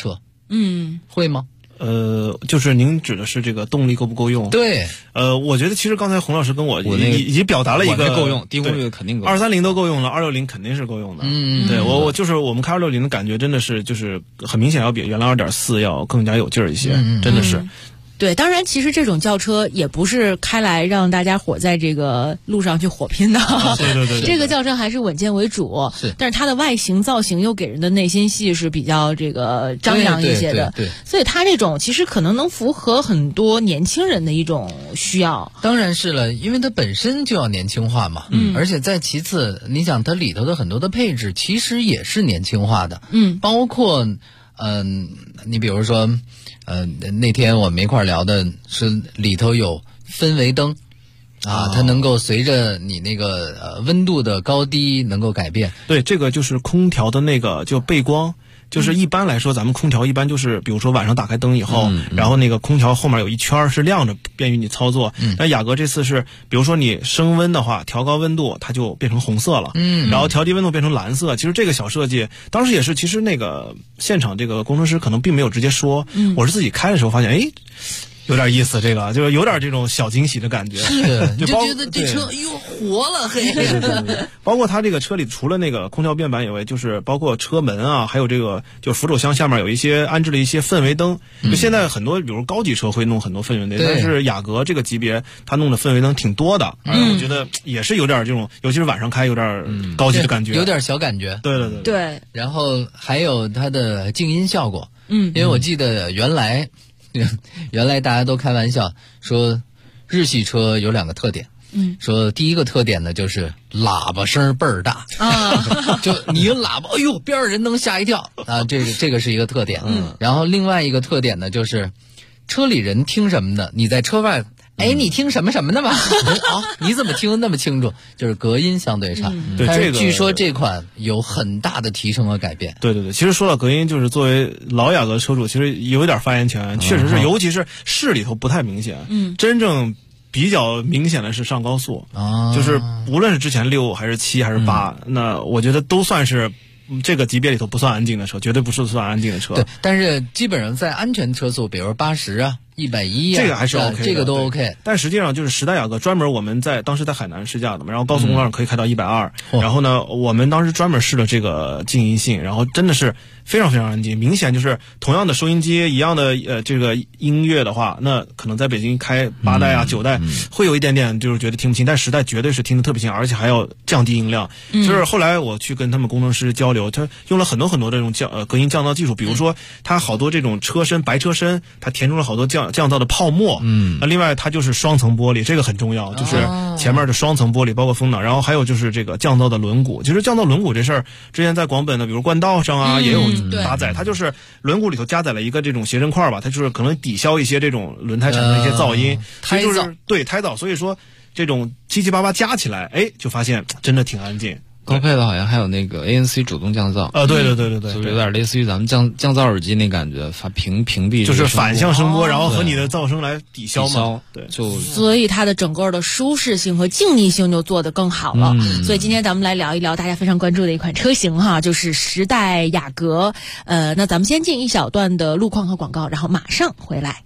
会吗？ 就是您指的是这个动力够不够用？ 对， 我觉得其实刚才洪老师跟我已经表达了一个够用，低功率肯定够用 ，230都够用了，260肯定是够用的。对我就是我们开260的感觉真的是就是很明显要比原来2.4要更加有劲儿一些，真的是。 对，当然，其实这种轿车也不是开来让大家伙在这个路上去火拼的。 对， 这个轿车还是稳健为主。但是它的外形造型又给人的内心戏是比较这个张扬一些的。 对， 所以它这种其实可能能符合很多年轻人的一种需要。 当然是了，因为它本身就要年轻化嘛。而且再其次，你想它里头的很多的配置其实也是年轻化的。包括你比如说。那天我们一块聊的是里头有氛围灯啊，它能够随着你那个温度的高低能够改变。 对，这个就是空调的那个就背光。就是一般来说，咱们空调一般就是比如说晚上打开灯以后，然后那个空调后面有一圈是亮着，便于你操作。但雅阁这次是，比如说你升温的话，调高温度它就变成红色了，然后调低温度变成蓝色。其实这个小设计当时也是，其实那个现场这个工程师可能并没有直接说，我是自己开的时候发现，有点意思，这个就是有点这种小惊喜的感觉。 是，你就觉得这车又活了，嘿。 对，包括它这个车里除了那个空调变板以外，就是包括车门啊，还有这个就是扶手箱下面有一些安置了一些氛围灯。就现在很多比如高级车会弄很多氛围灯，但是雅阁这个级别它弄的氛围灯挺多的，我觉得也是有点这种，尤其是晚上开有点高级的感觉， 有点小感觉。 对。 然后还有它的静音效果，因为我记得原来大家都开玩笑说日系车有2个特点，说第一个特点呢就是喇叭声倍儿大啊，就你一喇叭，哎呦，边上人能吓一跳啊，这个是一个特点。然后另外一个特点呢就是车里人听什么呢？你在车外，你听什么什么的吧？你怎么听得那么清楚？就是隔音相对差。 对， 但是据说这款有很大的提升和改变。 对，其实说到隔音，就是作为老雅阁车主，其实有点发言权，确实是，尤其是市里头不太明显。真正比较明显的是上高速，就是无论是之前6还是7还是8，那我觉得都算是这个级别里头不算安静的车，绝对不是算安静的车。 对，但是基本上在安全车速，比如80啊、110啊， 这个还是 OK 的， 这个都 OK。 但实际上就是时代雅阁专门我们当时在海南试驾的嘛，然后高速公路上可以开到120，然后呢，我们当时专门试了这个静音性，然后真的是非常非常安静，明显就是同样的收音机一样的这个音乐的话，那可能在北京开8代啊9代会有一点点就是觉得听不清，但时代绝对是听得特别清，而且还要降低音量。就是后来我去跟他们工程师交流，他用了很多这种隔音降噪技术，比如说他好多这种白车身，他填充了好多降噪的泡沫。那另外它就是双层玻璃，这个很重要，就是前面的双层玻璃包括风挡，然后还有就是这个降噪的轮毂。其实降噪轮毂这事儿之前在广本的比如冠道上啊也有搭载，它就是轮毂里头加载了一个这种携震块吧，它就是可能抵消一些这种轮胎产生的一些噪音， 胎噪。对，胎噪。所以说这种778加起来，就发现真的挺安静。 高配的好像还有那个 ANC 主动降噪对， 就是有点类似于咱们降噪耳机那感觉，屏蔽就是反向声波，然后和你的噪声来抵消嘛。对， 所以它的整个的舒适性和静谧性就做得更好了。所以今天咱们来聊一聊大家非常关注的一款车型哈，就是时代雅阁。那咱们先进一小段的路况和广告，然后马上回来。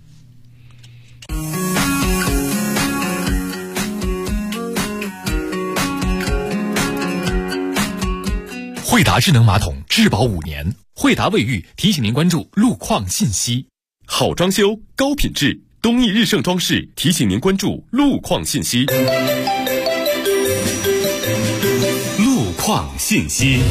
惠达智能马桶质保5年，惠达卫浴提醒您关注路况信息。好装修高品质，东义日盛装饰提醒您关注路况信息。路况信息。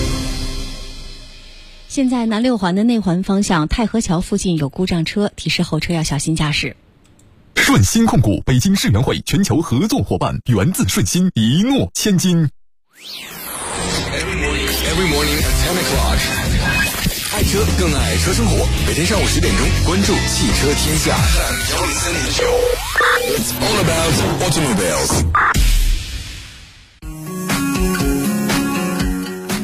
现在南6环的内环方向太和桥附近有故障车，提示后车要小心驾驶。 顺鑫控股北京世园会全球合作伙伴，源自顺鑫，一诺千金。 Every morning at 10 o'clock， 爱车更爱车生活。每天上午10点钟，关注汽车天下。It's all about automobiles。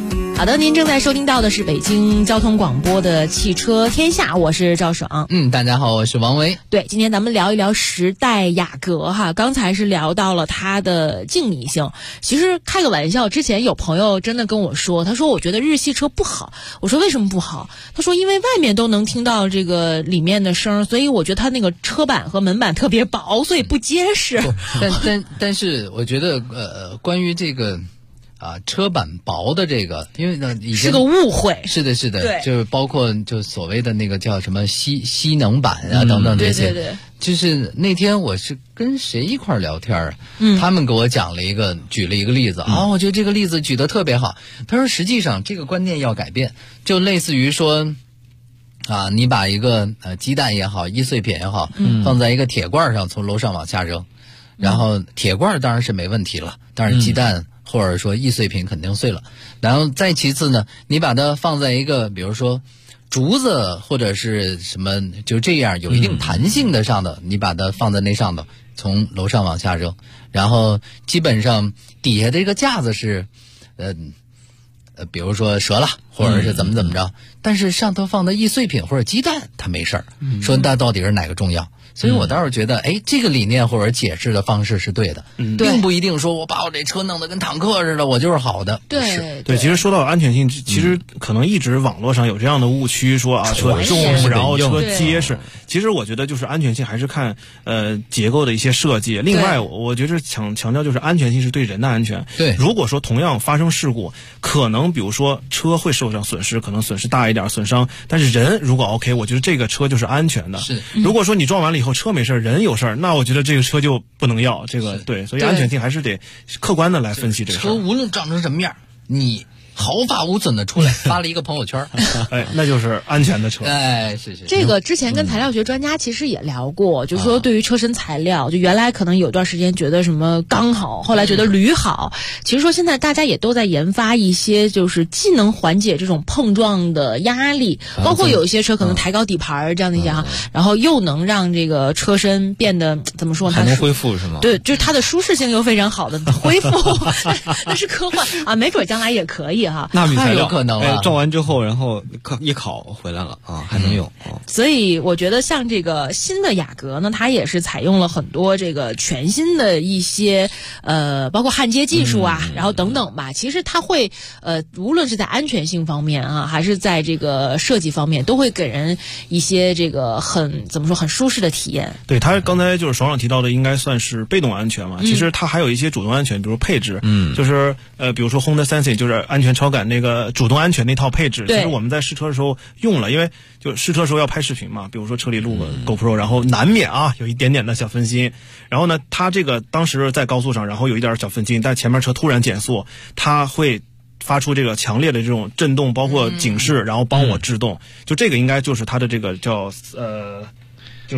好的，您正在收听到的是北京交通广播的汽车天下，我是赵爽。 大家好，我是王维。 对，今天咱们聊一聊时代雅阁哈，刚才是聊到了它的静谧性。其实开个玩笑，之前有朋友真的跟我说，他说我觉得日系车不好，我说为什么不好？他说因为外面都能听到这个里面的声，所以我觉得它那个车板和门板特别薄，所以不结实。 但是我觉得关于这个车板薄的这个，因为呢是个误会。 是的， 对， 就是包括就所谓的那个叫什么吸能板啊等等这些。 对。 就是那天我是跟谁一块聊天啊？他们给我讲了举了一个例子我觉得这个例子举得特别好。他说实际上这个观念要改变，就类似于说你把一个鸡蛋也好，易碎品也好，放在一个铁罐上从楼上往下扔，然后铁罐当然是没问题了，但是鸡蛋或者说易碎品肯定碎了。然后再其次呢，你把它放在一个比如说竹子或者是什么就这样有一定弹性的上的，你把它放在那上头从楼上往下扔，然后基本上底下这个架子是比如说折了或者是怎么着，但是上头放的易碎品或者鸡蛋它没事儿。说那到底是哪个重要？所以我倒是觉得这个理念或者解释的方式是对的，并不一定说我把我这车弄得跟坦克似的我就是好的。 对， 其实说到安全性，其实可能一直网络上有这样的误区，说车重然后车结实。其实我觉得就是安全性还是看结构的一些设计。另外我觉得强调就是安全性是对人的安全。 对， 如果说同样发生事故，可能比如说车会受上损失，可能损失大一点损伤，但是人如果 OK， 我觉得这个车就是安全的。 是， 如果说你撞完了以后车没事，人有事，那我觉得这个车就不能要。这个对，所以安全性还是得客观的来分析这个事。 车无论长成什么样，你毫发无损的出来发了一个朋友圈， 那就是安全的车。 是这个之前跟材料学专家其实也聊过，就是说对于车身材料，就原来可能有段时间觉得什么钢好，后来觉得铝好，其实说现在大家也都在研发一些就是既能缓解这种碰撞的压力，包括有一些车可能抬高底盘这样的一些然后又能让这个车身变得怎么说呢？ 还能恢复是吗？ 对，就是它的舒适性又非常好的恢复，那是科幻没准将来也可以。 纳米材料有可能撞完之后，然后一烤回来了还能用。 所以我觉得像这个新的雅阁呢，它也是采用了很多这个全新的一些包括焊接技术然后等等吧。其实它会无论是在安全性方面还是在这个设计方面，都会给人一些这个很舒适的体验。 对，它刚才就是爽爽提到的，应该算是被动安全嘛。其实它还有一些主动安全，比如配置，就是比如说 Honda Sensing 就是安全超感那个主动安全那套配置，其实我们在试车的时候用了，因为就试车的时候要拍视频嘛，比如说车里录个 GoPro， 然后难免有一点点的小分心。然后呢，它这个当时在高速上，然后有一点小分心，但前面车突然减速，它会发出这个强烈的这种震动，包括警示，然后帮我制动。就这个应该就是它的这个叫就是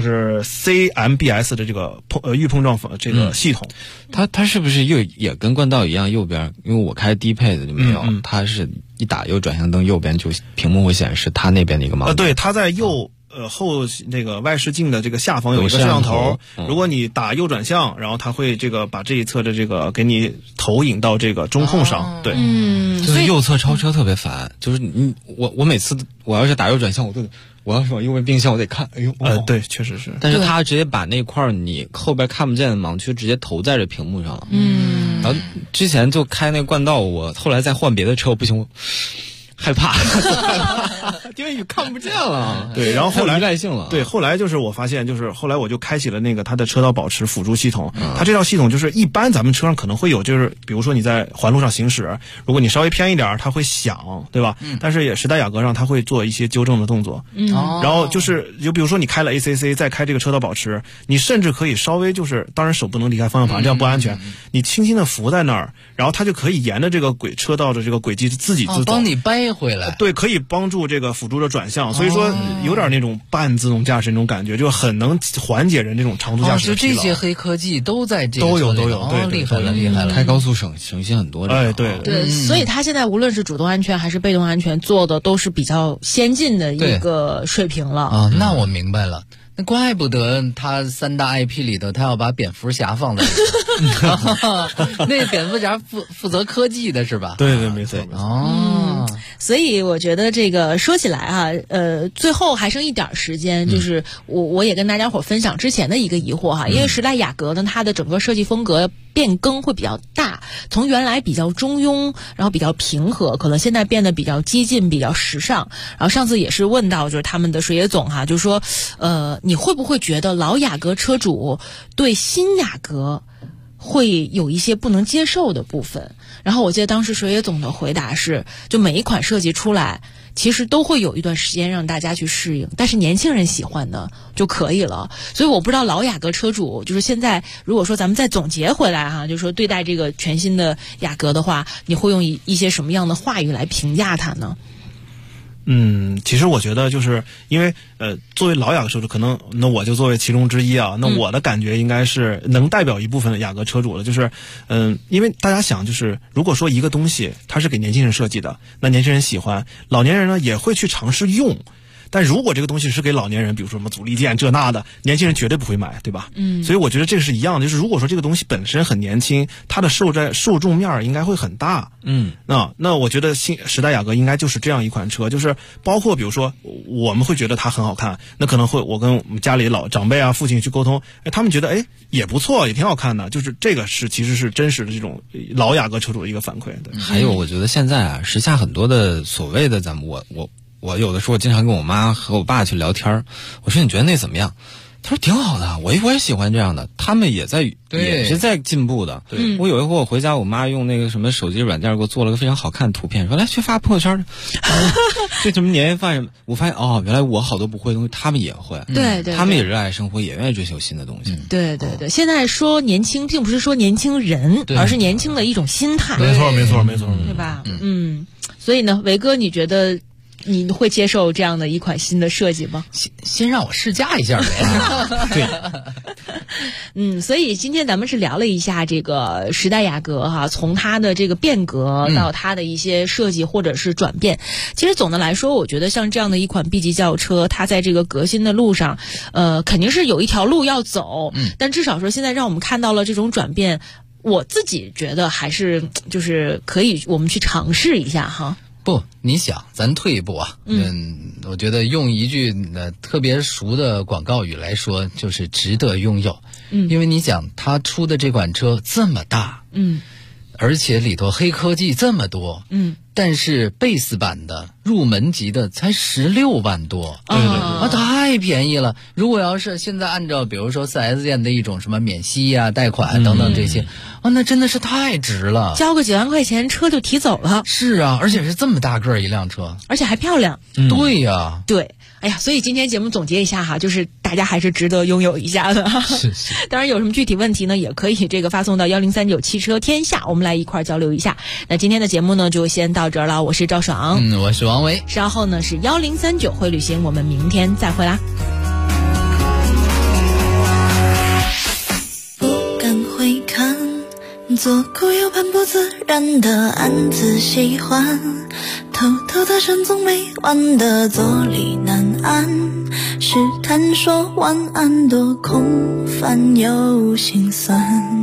CMBS 的这个预碰撞这个系统。 它是不是也跟冠道一样，右边因为我开低配的就没有，它是一打右转向灯，右边就屏幕会显示它那边的一个盲点。 对，它在右后那个外视镜的这个下方有一个摄像头，如果你打右转向，然后它会这个把这一侧的这个给你投影到这个中控上。对， 就是右侧超车特别烦，就是我每次我要是打右转向，我要是往右边并线，我得看， 对，确实是。 但是他直接把那块你后边看不见的盲区直接投在这屏幕上了。然后之前就开那冠道，我后来再换别的车，不行，我害怕，因为你看不见了。 对，然后后来依赖性了。 对，后来就是我发现，就是后来我就开启了那个它的车道保持辅助系统。它这套系统就是一般咱们车上可能会有，就是比如说你在环路上行驶，如果你稍微偏一点，它会响，对吧？但是也时代雅阁上它会做一些纠正的动作。然后就比如说你开了 ACC， 再开这个车道保持，你甚至可以稍微当然手不能离开方向盘，这样不安全。你轻轻的扶在那儿，然后它就可以沿着这个车道的这个轨迹自己自走， 帮你掰回来。 对，可以帮助这个辅助的转向，所以说有点那种半自动驾驶那种感觉，就很能缓解人这种长途驾驶的疲劳。 这些黑科技都在这个都有， 对，厉害了， 开高速省心很多。 对，所以它现在无论是主动安全还是被动安全做的都是比较先进的一个水平了。 那我明白了。那怪不得他3大 IP 里头，他要把蝙蝠侠放在里头。那蝙蝠侠负责科技的是吧？ 对，没错。 所以我觉得这个说起来啊，最后还剩一点时间，就是我也跟大家伙分享之前的一个疑惑哈，因为时代雅阁呢，它的整个设计风格变更会比较大，从原来比较中庸，然后比较平和，可能现在变得比较激进，比较时尚。然后上次也是问到，就是他们的水野总哈，就说，你会不会觉得老雅阁车主对新雅阁会有一些不能接受的部分？然后我记得当时水野总的回答是，就每一款设计出来，其实都会有一段时间让大家去适应，但是年轻人喜欢的就可以了。所以我不知道老雅阁车主，就是现在如果说咱们再总结回来哈，就是说对待这个全新的雅阁的话，你会用一些什么样的话语来评价它呢？ 其实我觉得就是因为作为老雅阁车主，可能那我就作为其中之一啊，那我的感觉应该是能代表一部分的雅阁车主了。就是因为大家想，就是如果说一个东西它是给年轻人设计的，那年轻人喜欢，老年人呢也会去尝试用。但如果这个东西是给老年人，比如说什么阻力垫这那的，年轻人绝对不会买，对吧？所以我觉得这个是一样的，就是如果说这个东西本身很年轻，它的受众面应该会很大。那我觉得时代雅阁应该就是这样一款车，就是包括比如说我们会觉得它很好看，那可能会我跟我们家里老长辈啊、父亲去沟通，他们觉得也不错，也挺好看的，就是这个其实是真实的这种老雅阁车主的一个反馈。对， 还有我觉得现在啊，时下很多的所谓的我有的时候经常跟我妈和我爸去聊天，我说你觉得那怎么样？他说挺好的，我也喜欢这样的。他们也是在进步的。我有一回我回家，我妈用那个什么手机软件给我做了个非常好看的图片，说来去发朋友圈。这什么年夜饭什么，我发现原来我好多不会的东西，他们也会。 对， 他们也热爱生活，也愿意追求新的东西。 对。现在说年轻，并不是说年轻人，而是年轻的一种心态。 没错， 对吧？所以呢，维哥，你觉得你会接受这样的一款新的设计吗？ 先让我试驾一下呗。 对，所以今天咱们是聊了一下这个时代雅阁哈，从它的这个变革到它的一些设计或者是转变。其实总的来说，我觉得像这样的一款 B 级轿车，它在这个革新的路上，肯定是有一条路要走。但至少说现在让我们看到了这种转变，我自己觉得还是就是可以我们去尝试一下哈。 不，你想，咱退一步啊，我觉得用一句特别熟的广告语来说，就是值得拥有。因为你想，他出的这款车这么大，而且里头黑科技这么多，但是base版的入门级的才16万多，对，太便宜了。如果要是现在按照比如说 4S 店的一种什么免息呀、贷款等等这些，那真的是太值了。 交个几万块钱，车就提走了。 是啊，而且是这么大个一辆车， 而且还漂亮。 对呀， 对。哎呀，所以今天节目总结一下哈，就是大家还是值得拥有一下的。 是。 当然有什么具体问题呢，也可以这个发送到1039汽车天下，我们来一块交流一下。那今天的节目呢，就先到这儿了。我是赵爽， 我是王维。 稍后呢是1039会旅行，我们明天再会啦。 不敢回看，左顾右盼不自然的暗自喜欢，偷偷的神总没完的坐立难安，试探说晚安多空泛又心酸，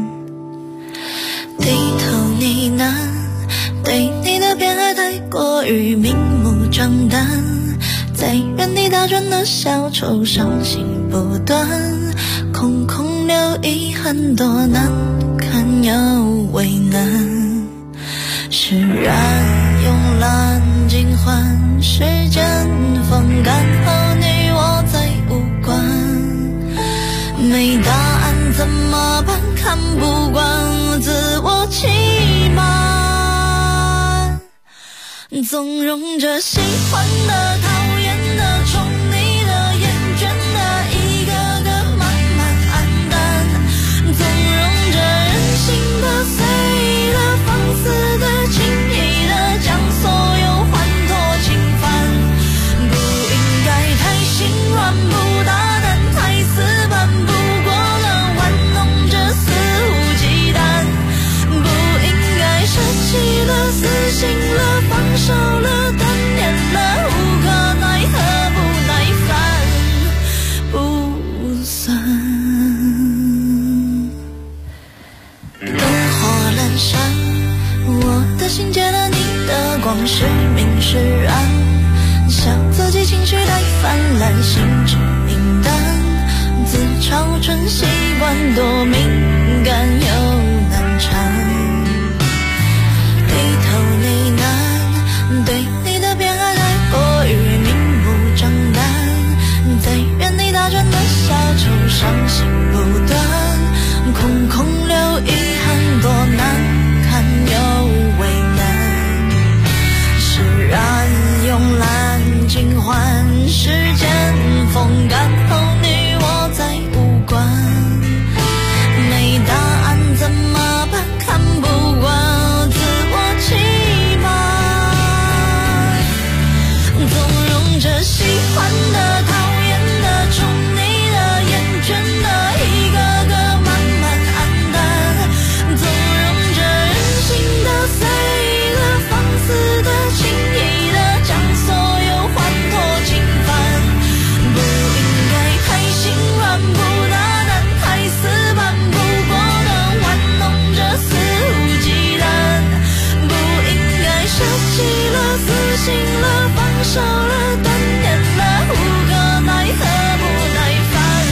低头呢喃，对你的偏爱太过于明目张胆，在原地打转的小丑伤心不断，空空留遗憾多难堪又为难，释然慵懒尽欢，时间风干和你我再无关，没答案怎么办？看不惯自我欺瞒，纵容着喜欢的、讨厌的、宠你的、厌倦的，一个个慢慢黯淡，纵容着任性的、随的、放肆的、轻易的，将所有欢脱侵犯，不应该太心软，不大胆，太死板，不过了玩弄着肆无忌惮，不应该舍弃了、死心了、放手了、断念了，无可奈何，不耐烦，不算。灯火阑珊，我的心借了你的光是明释然，笑自己情绪太泛滥，心知明淡，自嘲成习惯，多敏感又难缠，里头呢喃，对你的偏爱太过于明目张胆，在原地打转的小丑，伤心不断，空空留遗憾，多难看又为难，释然慵懒尽欢，时间风干后你我再无关，没答案怎么办？看不惯自我欺瞒，纵容着喜欢的、讨厌的、宠你的、厌倦的，一个个慢慢黯淡，纵容着任性的、随意的、放肆的、轻易的，将所有欢脱侵犯，不应该太心软，不大胆，太死板，不果断，玩弄着肆无忌惮，不应该舍弃了、死心了、放手了、断念了，无可奈何不耐烦。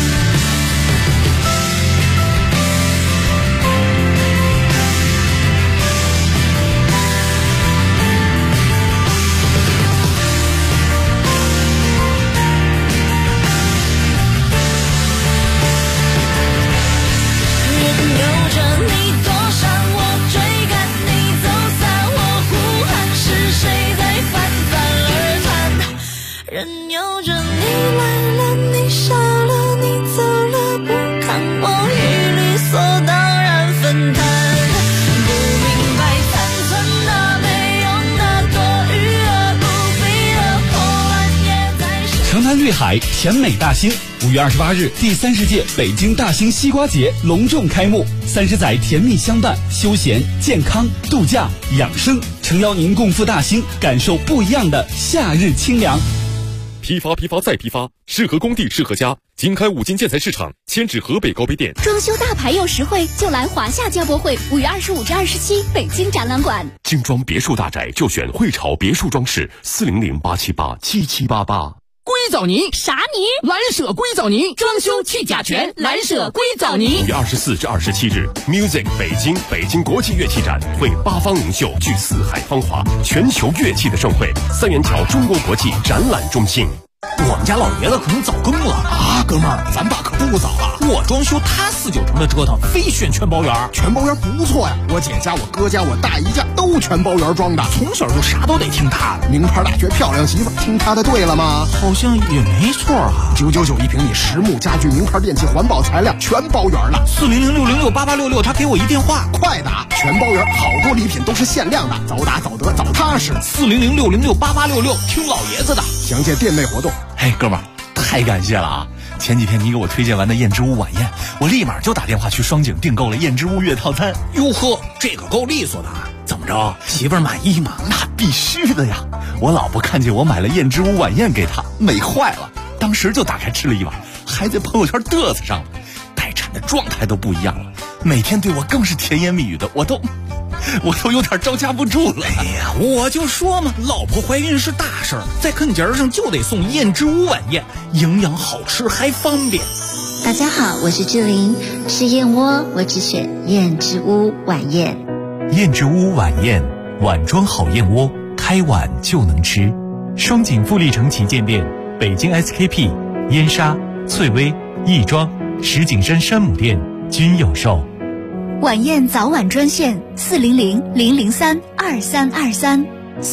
任由着你躲闪，我追赶你走散，我呼喊，是谁在泛泛而谈？任由着你来了，你傻了，你走了，不看我与理所当然分摊，不明白残存的、没用的、多余的、不必的破烂也在身。 城南绿海甜美大兴，5月28日，第30届北京大兴西瓜节隆重开幕。30载甜蜜相伴，休闲、健康、度假、养生，诚邀您共赴大兴，感受不一样的夏日清凉。 批发再批发，适合工地适合家。经开5金建材市场，迁至河北高碑店。 装修大牌又实惠，就来华夏家博会，5月25至27，北京展览馆。 精装别墅大宅就选汇潮别墅装饰，400-878-7788。 硅藻泥啥泥？蓝舍硅藻泥，装修去甲醛，蓝舍硅藻泥。 5月24至27日 ，Music 北京国际乐器展会8方名秀聚四海芳华，全球乐器的盛会，三元桥中国国际展览中心。 我们家老爷子可能早更了啊，哥们儿，咱爸可不早啊！我装修，他4、9成的折腾，非选全包圆。全包圆不错呀，我姐家、我哥家、我大姨家都全包圆装的，从小就啥都得听他的。名牌大学漂亮媳妇，听他的对了吗？好像也没错啊。999一平米，实木家具、名牌电器、环保材料，全包圆了。400-606-8866，他给我一电话，快打！全包圆，好多礼品都是限量的，早打早得早踏实。400-606-8866，听老爷子的。详见店内活动。 嘿，哥们儿，太感谢了啊！前几天你给我推荐完的燕之屋晚宴，我立马就打电话去双井订购了燕之屋月套餐。 哟呵，这个够利索的啊！怎么着，媳妇儿满意吗？ 那必须的呀！我老婆看见我买了燕之屋晚宴给她，美坏了，当时就打开吃了一碗，还在朋友圈嘚瑟上了。待产的状态都不一样了，每天对我更是甜言蜜语的，我都有点招架不住了。 哎呀，我就说嘛，老婆怀孕是大事儿，在坑节上就得送燕之屋晚宴，营养好吃还方便。 大家好，我是志玲，吃燕窝我只选燕之屋晚宴。 燕之屋晚宴，碗装好燕窝，开碗就能吃。双井富力城旗舰店、北京 SKP、燕莎、翠微、亦庄、石景山山姆店均有售。 晚宴早晚专线400-003-2323。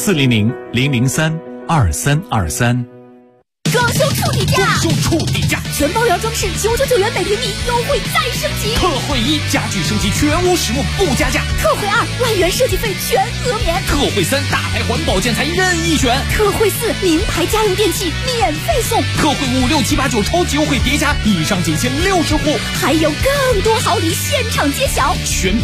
400-003-2323。 装修触底价， 装修触底价， 全包圆装饰999元每平米，优惠再升级。 特惠1，家具升级全屋实木不加价。 特惠2，万元设计费全额免。 特惠3，大牌环保建材任意选。 特惠4，名牌家用电器免费送。 特惠5、6、7、8、9超级优惠叠加，以上仅限60户， 还有更多好礼现场揭晓。 全